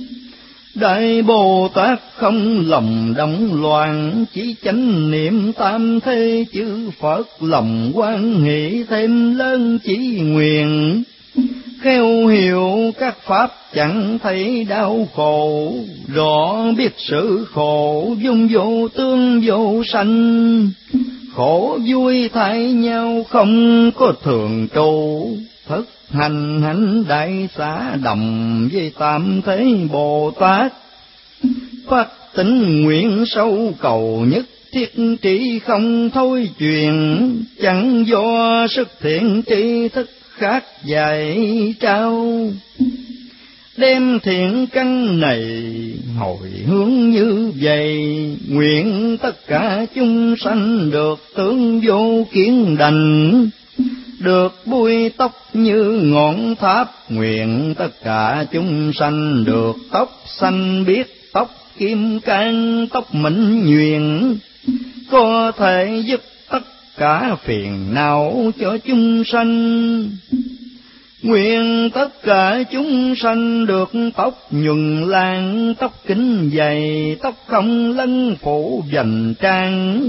Đại Bồ Tát không lòng động loạn, chỉ chánh niệm tam thế chư Phật, lòng hoan hỷ thêm lớn chỉ nguyện. Khéo hiểu các pháp chẳng thấy đau khổ, rõ biết sự khổ vung vô tương vô sanh. Khổ vui thay nhau không có thường trụ, thực hành hạnh đại xã đồng với tam thế Bồ Tát. Phát tín nguyện sâu cầu nhất thiết trí không thôi truyền, chẳng do sức thiện tri thức khác dạy trao. Đem thiện căn này hồi hướng như vậy, nguyện tất cả chúng sanh được tướng vô kiến đành, được búi tóc như ngọn tháp. Nguyện tất cả chúng sanh được tóc xanh biếc, tóc kim cang, tóc mịn nhuyễn, có thể giúp tất cả phiền não cho chúng sanh. Nguyện tất cả chúng sanh được tóc nhuần lang, tóc kính dày, tóc không lân phủ vành trang.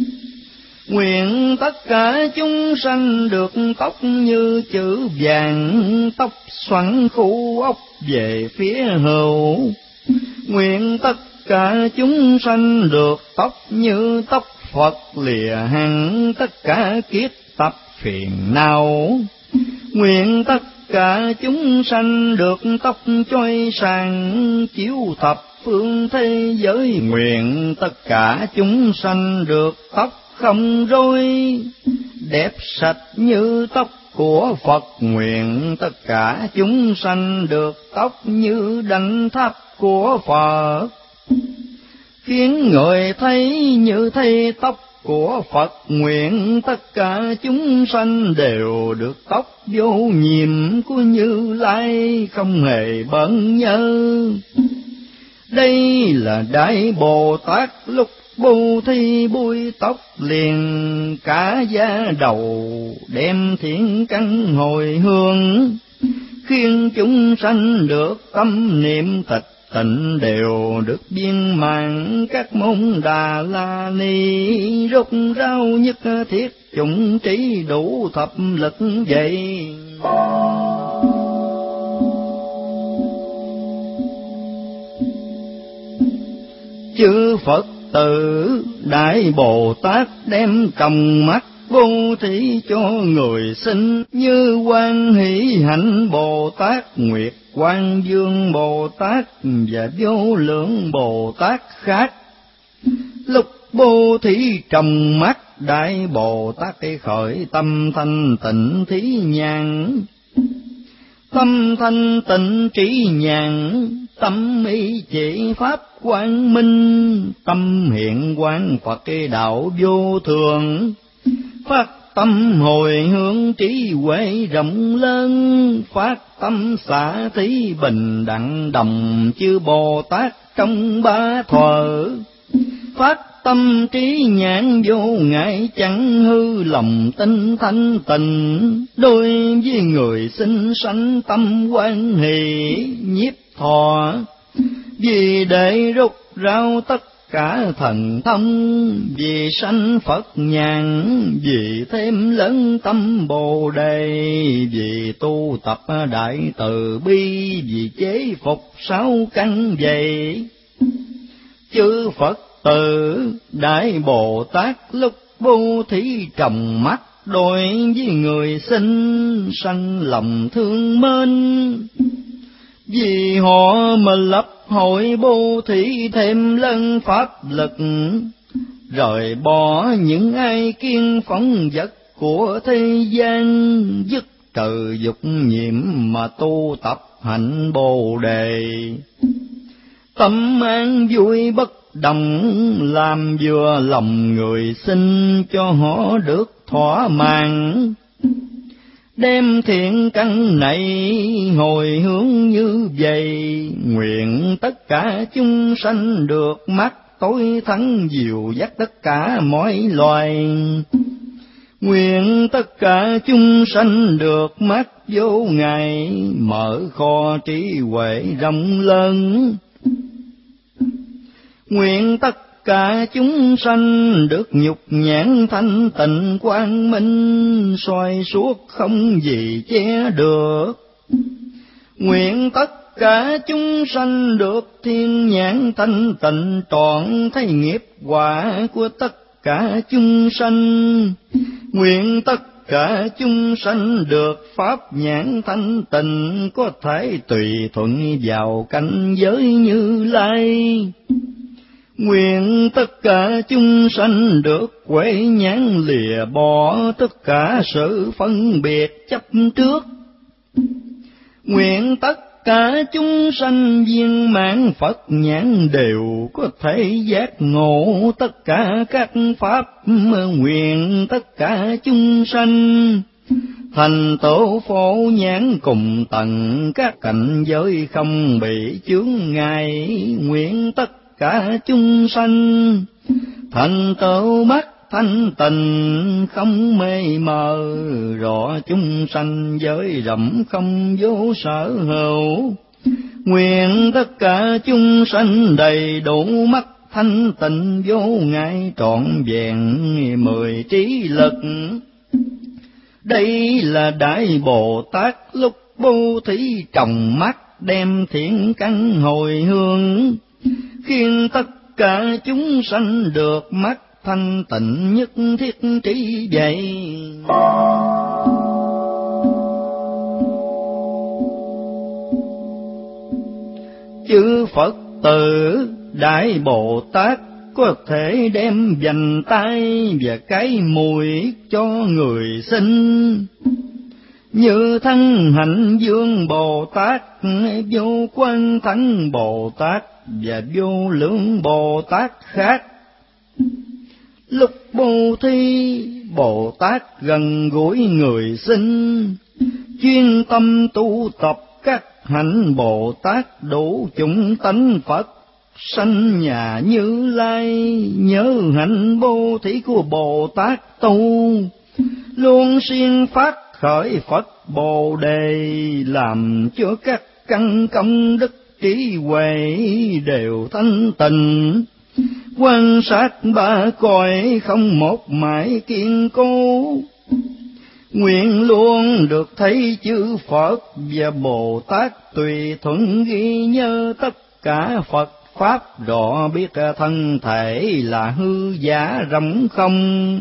Nguyện tất cả chúng sanh được tóc như chữ vàng, tóc xoăn khu ốc về phía hữu. Nguyện tất cả chúng sanh được tóc như tóc Phật lìa hẳn tất cả kiết tập phiền não, nguyện tất cả chúng sanh được tóc chói sáng, chiếu thập phương thế giới. Nguyện tất cả chúng sanh được tóc không rối, đẹp sạch như tóc của Phật. Nguyện tất cả chúng sanh được tóc như đảnh tháp của Phật, khiến người thấy như thấy tóc của Phật. Nguyện tất cả chúng sanh đều được tóc vô nhiệm của Như Lai, không hề bận nhớ. Đây là Đại Bồ Tát lúc Bố Thí búi tóc liền cả da đầu, đem thiện căn hồi hương, khiến chúng sanh được tâm niệm tịch tịnh, đều được viên mãn các môn Đà La Ni. Rốt ráo nhất thiết chủng trí đủ thập lực vậy. Chư Phật tử Đại Bồ Tát đem cầm mắt vô thí cho người sinh, như Quan Hỷ Hạnh Bồ Tát, Nguyệt Quang Dương Bồ Tát và Vô Lượng Bồ Tát khác. Lúc bố thí trầm mắt, Đại Bồ Tát khởi tâm thanh tịnh thí nhàn, tâm thanh tịnh trí nhàn, tâm ý chỉ pháp quang minh, tâm hiện quang Phật đạo vô thường. Phát tâm hồi hướng trí huệ rộng lớn, phát tâm xả thí bình đẳng đồng chư Bồ Tát trong ba thuở. Phát tâm trí nhãn vô ngại chẳng hư, lòng tinh thanh tịnh, đối với người sinh sanh tâm quan hỷ nhiếp thọ. Vì để rút rao tất cả thần thông, vì sanh Phật nhàn, vì thêm lớn tâm Bồ Đề, vì tu tập đại từ bi, vì chế phục sáu căn vậy. Chư Phật tử Đại Bồ Tát lúc bố thí trầm mắt, đối với người sinh sanh lòng thương mến. Vì họ mà lập hội bố thí thêm lân pháp lực, rời bỏ những ai kiên phóng vật của thế gian, dứt trừ dục nhiễm mà tu tập hạnh Bồ Đề. Tâm an vui bất đồng, làm vừa lòng người sinh cho họ được thỏa mãn. Đem thiện căn này hồi hướng như vậy, nguyện tất cả chúng sanh được mắt tối thắng dìu dắt tất cả mọi loài. Nguyện tất cả chúng sanh được mắt vô ngại, mở kho trí huệ rộng lớn. Nguyện tất cả chúng sanh được nhục nhãn thanh tịnh quang minh, soi suốt không gì che được. Nguyện tất cả chúng sanh được thiên nhãn thanh tịnh, trọn thấy nghiệp quả của tất cả chúng sanh. Nguyện tất cả chúng sanh được pháp nhãn thanh tịnh, có thể tùy thuận vào cảnh giới Như Lai. Nguyện tất cả chúng sanh được huệ nhãn, lìa bỏ tất cả sự phân biệt chấp trước. Nguyện tất cả chúng sanh viên mãn Phật nhãn, đều có thể giác ngộ tất cả các pháp. Nguyện tất cả chúng sanh thành tựu phổ nhãn, cùng tận các cảnh giới không bị chướng ngại. Nguyện tất cả chúng sanh thành tựu mắt thanh tịnh, không mê mờ, rõ chúng sanh giới rộng không vô sở hữu. Nguyện tất cả chúng sanh đầy đủ mắt thanh tịnh, vô ngại trọn vẹn mười trí lực. Đây là Đại Bồ Tát lúc bố thí trồng mắt, đem thiện căn hồi hướng, khiến tất cả chúng sanh được mắt thanh tịnh nhất thiết trí vậy. Chư Phật tử Đại Bồ Tát có thể đem vành tay và cái mũi cho người sinh, như thân Hạnh Dương Bồ Tát, Vô Quan Thắng Bồ Tát và Vô Lượng Bồ Tát khác. Lúc bố thí, Bồ Tát gần gũi người sinh, chuyên tâm tu tập các hạnh Bồ Tát đủ chủng tánh Phật, sanh nhà Như Lai. Nhớ hạnh bố thí của Bồ Tát tu, luôn siêng phát khởi Phật Bồ Đề, làm cho các căn công đức trí huệ đều thanh tịnh. Quan sát ba cõi không một mãi kiên cố, nguyện luôn được thấy chư Phật và Bồ Tát tùy thuận ghi nhớ tất cả Phật Pháp, rõ biết thân thể là hư giả rỗng không,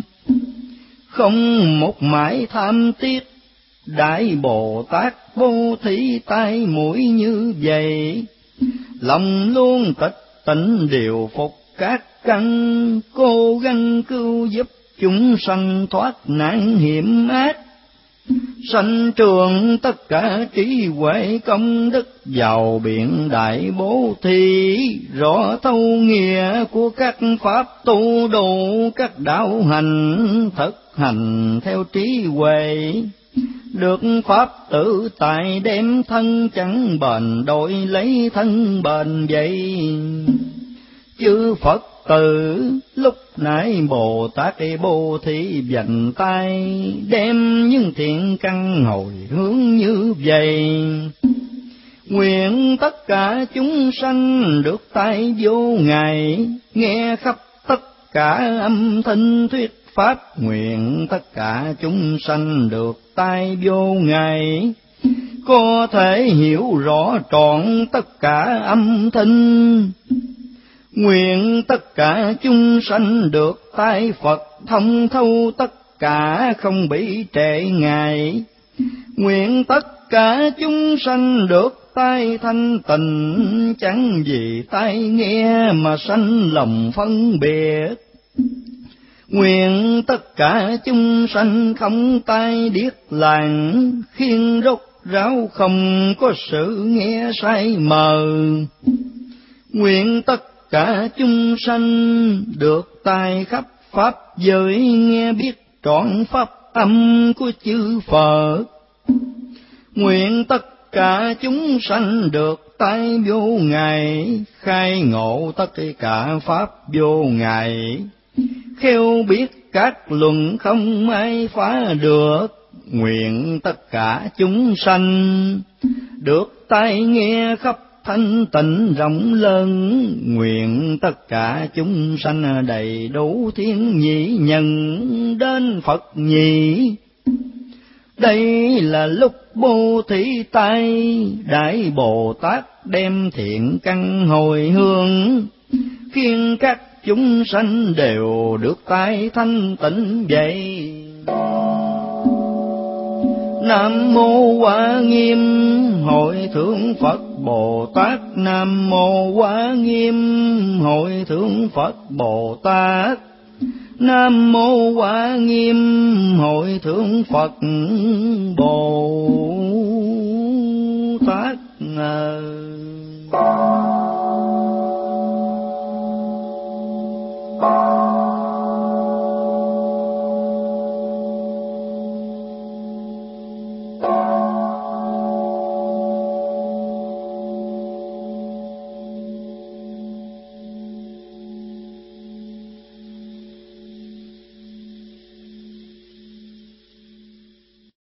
không một mãi tham tiếc. Đại Bồ Tát bố thí tai mũi như vậy, lòng luôn tịch tỉnh điều phục các căn, cố gắng cứu giúp chúng sanh thoát nạn hiểm ác, sanh trường tất cả trí huệ công đức, vào biển đại bố thí, rõ thấu nghĩa của các pháp tu đủ các đạo hành, thực hành theo trí huệ, được pháp tự tại, đem thân chẳng bền đổi lấy thân bền vậy. Chư Phật tử lúc nãy Bồ Tát bố thí vành tay, đem những thiện căn hồi hướng như vậy, nguyện tất cả chúng sanh được tai vô ngại, nghe khắp tất cả âm thanh thuyết pháp, nguyện tất cả chúng sanh được tai vô ngại, có thể hiểu rõ trọn tất cả âm thanh, nguyện tất cả chúng sanh được tai Phật thông thấu tất cả, không bị trễ ngại, nguyện tất cả chúng sanh được tai thanh tịnh, chẳng vì tai nghe mà sanh lòng phân biệt, nguyện tất cả chúng sanh không tai điếc làng, khiên rốt ráo không có sự nghe sai mờ, nguyện tất cả chúng sanh được tai khắp pháp giới, nghe biết trọn pháp âm của chư Phật, nguyện tất cả chúng sanh được tai vô ngại, khai ngộ tất cả pháp vô ngại, khéo biết các luận không ai phá được, nguyện tất cả chúng sanh được tai nghe khắp thanh tịnh rộng lớn, nguyện tất cả chúng sanh đầy đủ thiên nhị nhân đến Phật nhị. Đây là lúc bố thí tay, Đại Bồ Tát đem thiện căn hồi hướng, khiến các chúng sanh đều được tai thanh tịnh vậy. Nam mô Hoa Nghiêm Hội Thượng Phật Bồ Tát, Nam mô Hoa Nghiêm Hội Thượng Phật Bồ Tát, Nam mô Hoa Nghiêm Hội Thượng Phật Bồ Tát.